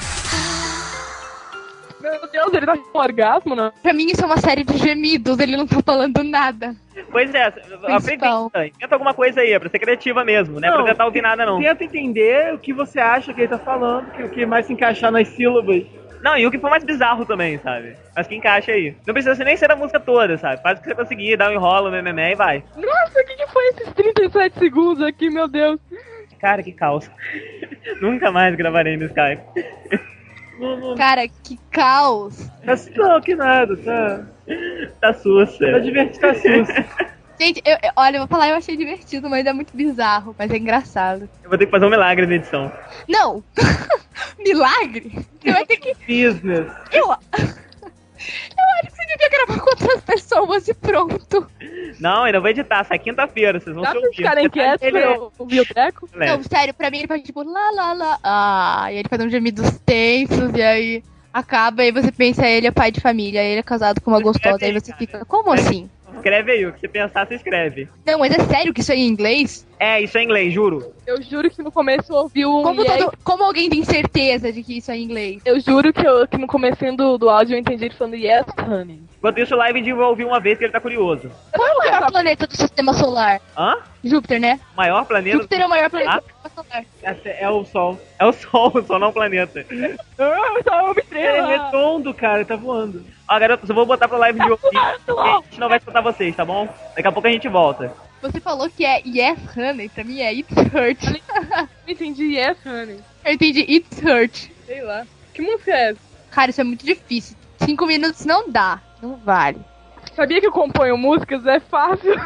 Meu Deus, ele tá com orgasmo, não? Pra mim isso é uma série de gemidos, ele não tá falando nada. Pois é, inventa alguma coisa aí, é pra ser criativa mesmo, não é pra tentar ouvir nada não. Tenta entender o que você acha que ele tá falando, o que mais se encaixar nas sílabas. Não, e o que for mais bizarro também, sabe? Mas que encaixa aí. Não precisa nem ser a música toda, sabe? Faz o que você conseguir, dá um enrolo, memé e vai. Nossa, o que foi esses 37 segundos aqui, meu Deus? Cara, que caos. Nunca mais gravarei no Skype. Cara, que caos. Não, que nada, tá. Tá sussa. Tá divertido, tá sussa. Gente, olha, eu vou falar, eu achei divertido, mas é muito bizarro, mas é engraçado. Eu vou ter que fazer um milagre na edição. Não! Milagre? Você vai ter que... Business. Eu acho que você devia gravar com outras pessoas e pronto. Não, ainda vou editar, sai quinta-feira, vocês vão se ouvir. Dá pra ficar inquietos pra eu ouvir o treco? Não, sério, pra mim ele faz tipo lá, lá, lá, ah, e ele faz uns gemidos tensos, e aí acaba, e você pensa, ele é pai de família, ele é casado com uma gostosa, aí você fica, como assim? Escreve aí, o que você pensar, você escreve. Não, mas é sério que isso é em inglês? É, isso é em inglês, juro. Eu juro que no começo eu ouvi um... Como alguém tem certeza de que isso é em inglês? Eu juro que no comecinho do áudio eu entendi ele falando yes, honey. Enquanto isso, o Live de vai ouvir uma vez que ele tá curioso. Qual é o maior planeta do sistema solar? Hã? Júpiter, né? Maior planeta? Júpiter é o maior planeta do sistema solar. É o Sol. É o Sol não é um planeta. O Sol é uma estrela. Ele é redondo, cara, ele tá voando. Ó, garoto, eu vou botar pro Live de ouvir, porque a gente não vai escutar vocês, tá bom? Daqui a pouco a gente volta. Você falou que é Yes, honey, pra mim é It Hurt. Eu entendi Yes, honey. Eu entendi It Hurt. Sei lá. Que música é essa? Cara, isso é muito difícil. 5 minutos não dá. Não vale. Sabia que eu componho músicas? É fácil.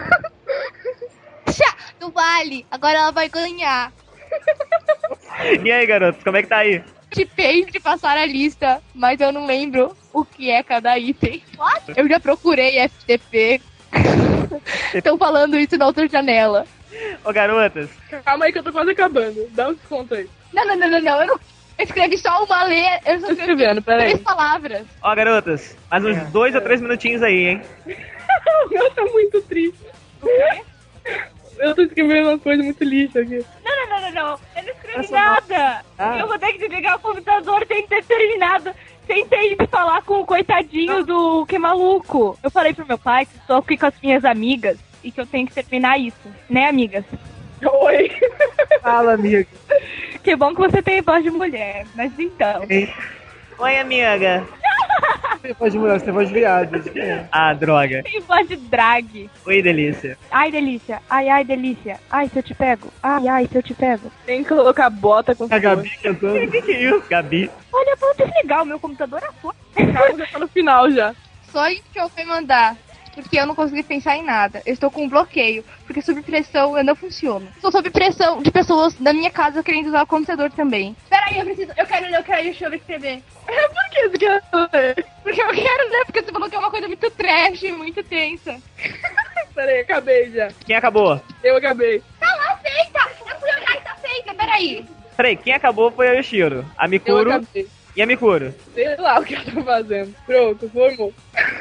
Não vale. Agora ela vai ganhar. E aí, garotos, como é que tá aí? Te fez de passar a lista, mas eu não lembro o que é cada item. What? Eu já procurei FTP. Estão falando isso na outra janela. Ô, garotas. Calma aí que eu tô quase acabando. Dá um desconto aí. Não. Eu não... Eu escrevi só uma letra. Eu só escrevendo, peraí. 3 palavras. Ó, garotas, mais uns 2 ou 3 minutinhos aí, hein? O meu tá muito triste. O quê? Eu tô escrevendo uma coisa muito lixo aqui. Não. Eu não escrevi nada. Eu vou ter que desligar o computador sem ter terminado. Sem ter ido falar com o coitadinho do que maluco. Eu falei pro meu pai que estou aqui com as minhas amigas e que eu tenho que terminar isso. Né, amigas? Oi. Fala, amiga. Que bom que você tem voz de mulher. Mas então... Oi, amiga. Não! Tem voz de mulher, você tem voz de viado. Ah, droga. Tem voz de drag. Oi, delícia. Ai, delícia. Ai, delícia. Ai, se eu te pego. Ai, se eu te pego. Tem que colocar bota com A Gabi cantando. O que é isso, Gabi? Olha, vou desligar o meu computador à força. Já tá no final já. Só isso que eu fui mandar. Porque eu não consegui pensar em nada. Eu estou com um bloqueio. Porque sob pressão eu não funciono. Estou sob pressão de pessoas da minha casa querendo usar o computador também. Peraí, eu quero ler, deixa eu escrever. Por que você quer ler? Porque eu quero ler, porque você falou que é uma coisa muito trash, muito tensa. Peraí, acabei já. Quem acabou? Eu acabei. Tá lá, feita! Eu fui olhar e tá feita, peraí. Peraí, quem acabou foi a Yoshiro. A Mikuro. Eu acabei. E a Mikuro? Sei lá o que ela tá fazendo. Pronto, formou.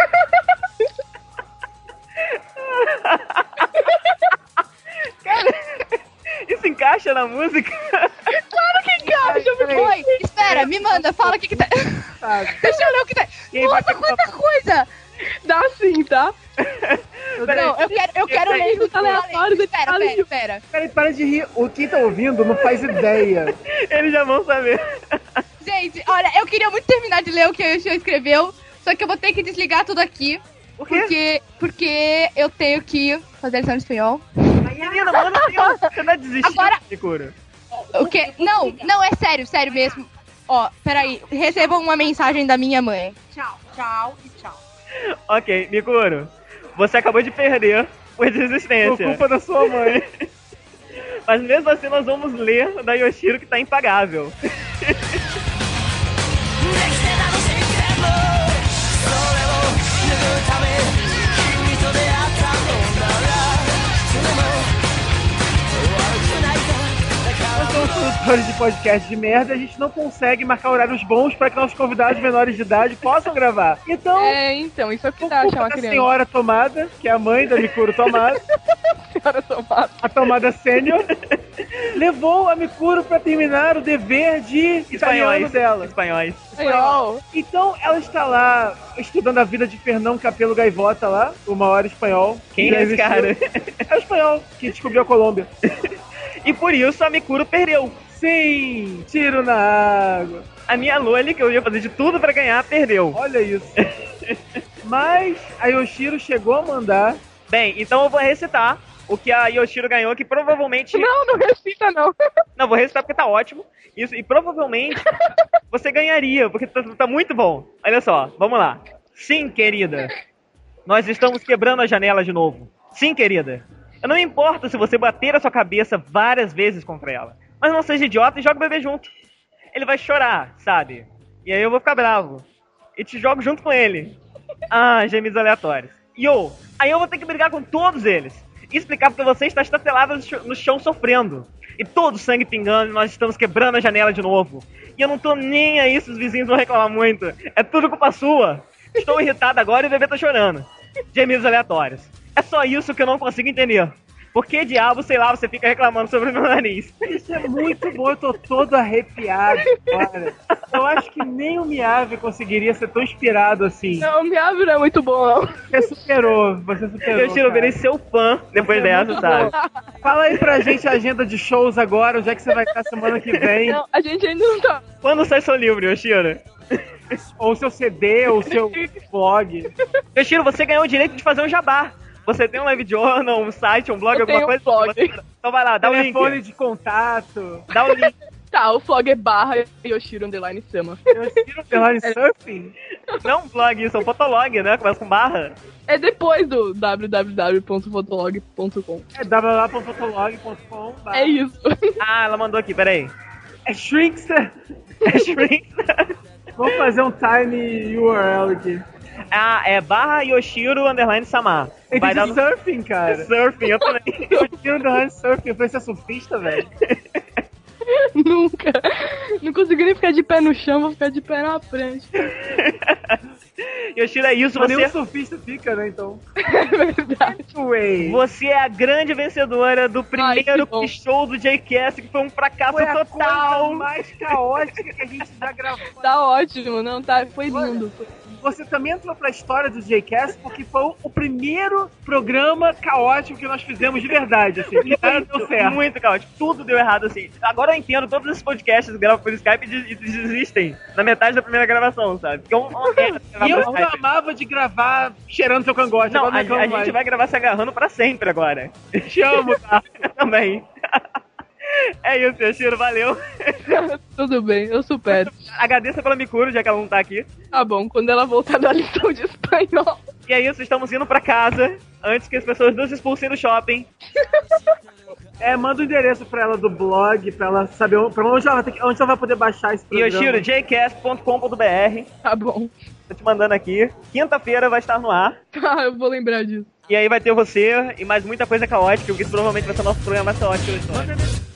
Cara, isso encaixa na música? Claro que encaixa, Oi, espera, me manda, fala o que tá. Deixa eu ler o que tá. Nossa, quanta coisa! Dá sim, tá? Não, eu quero ler isso aleatório. Espera. Peraí, para de rir. O quem tá ouvindo não faz ideia. Eles já vão saber. Gente, olha, eu queria muito terminar de ler o que a Yoshio escreveu, só que eu vou ter que desligar tudo aqui. Por quê? Porque eu tenho que fazer lição de espanhol. Menina, mano, você tá desistindo, Agora... Mikuro? O quê? Não, é sério mesmo. Ó, peraí, recebam uma mensagem da minha mãe. Tchau e tchau. Ok, Mikuro, você acabou de perder por desistência. Por culpa da sua mãe. Mas mesmo assim nós vamos ler da Yoshiro, que tá impagável. Nós somos produtores de podcast de merda, a gente não consegue marcar horários bons para que nossos convidados menores de idade possam gravar. Então, então, isso é o que dá achar uma criança. A senhora Tomada, que é a mãe da Mikuro Tomada, senhora Tomada, a Tomada Sênior, levou a Mikuro para terminar o dever de italiano dela. Espanhol. Então, ela está lá estudando a vida de Fernão Capelo Gaivota lá, o maior espanhol. Quem é esse cara? É o espanhol que descobriu a Colômbia. E por isso a Mikuro perdeu. Sim, tiro na água. A minha Loli, que eu ia fazer de tudo pra ganhar, perdeu. Olha isso. Mas a Yoshiro chegou a mandar. Bem, então eu vou recitar o que a Yoshiro ganhou, que provavelmente... Não recita não. Não, vou recitar porque tá ótimo. Isso, e provavelmente você ganharia, porque tá muito bom. Olha só, vamos lá. Sim, querida. Nós estamos quebrando a janela de novo. Sim, querida. Eu não me importo se você bater a sua cabeça várias vezes contra ela. Mas não seja idiota e joga o bebê junto. Ele vai chorar, sabe? E aí eu vou ficar bravo. E te jogo junto com ele. Ah, gemidos aleatórios. Aí eu vou ter que brigar com todos eles. E explicar porque você está estatelada no chão sofrendo. E todo o sangue pingando e nós estamos quebrando a janela de novo. E eu não tô nem aí se os vizinhos vão reclamar muito. É tudo culpa sua. Estou irritado agora e o bebê tá chorando. Gemidos aleatórios. É só isso que eu não consigo entender. Por que diabo, sei lá, você fica reclamando sobre o meu nariz? Isso é muito bom, eu tô todo arrepiado, cara. Eu acho que nem o Miave conseguiria ser tão inspirado assim. Não, o Miave não é muito bom, não. Você superou. Eu virei seu fã depois dessa, sabe? Fala aí pra gente a agenda de shows agora, onde é que você vai estar semana que vem. Não, a gente ainda não tá. Quando sai seu livro, Yoshiro? Ou seu CD, ou seu blog. Yoshiro, você ganhou o direito de fazer um jabá. Você tem um live journal, um site, um blog, alguma coisa? Blog. Então vai lá, dá o link. Telefone de contato. Dá o link. Tá, o blog é /Yoshiro_Sama. Yoshiro_Surfing? Não é um blog, isso é um fotolog, né? Começa com barra. É depois do www.fotolog.com. É www.fotolog.com. É isso. Ah, ela mandou aqui, peraí. É Shrinkster. Vamos fazer um tiny URL aqui. Ah, é /Yoshiro_Sama. Vai dar surfing, cara. Surfing, eu também. Yoshiro_Surfing, eu falei, você é surfista, velho? Nunca. Não consegui nem ficar de pé no chão, vou ficar de pé na frente. Yoshiro, é isso, mas você... nenhum surfista fica, né, então? É verdade. Você é a grande vencedora do primeiro show do J-Cast, que foi um fracasso foi a total. Coisa mais caótica que a gente já gravou. Tá ótimo, não, tá? Foi lindo. você também entrou pra história do Jcast porque foi o primeiro programa caótico que nós fizemos de verdade, assim. Que nada deu certo. Muito caótico. Tudo deu errado, assim. Agora eu entendo, todos esses podcasts que gravam por Skype e desistem na metade da primeira gravação, sabe? Porque e eu amava de gravar cheirando seu cangote. Não, a gente vai gravar se agarrando pra sempre agora. Te amo, tá? Eu também. É isso, Yashiro, valeu. Tudo bem, eu supero. Agradeça pela Mikuro, já que ela não tá aqui. Tá bom, quando ela voltar da lição de espanhol. E é isso, estamos indo pra casa antes que as pessoas nos expulsem do shopping. Manda o endereço pra ela do blog, pra ela saber pra onde ela vai poder baixar esse programa. Yoshiro, jcast.com.br. Tá bom. Tô te mandando aqui. Quinta-feira vai estar no ar. Tá, eu vou lembrar disso. E aí vai ter você e mais muita coisa caótica, o que provavelmente vai ser o nosso programa mais caótico da história.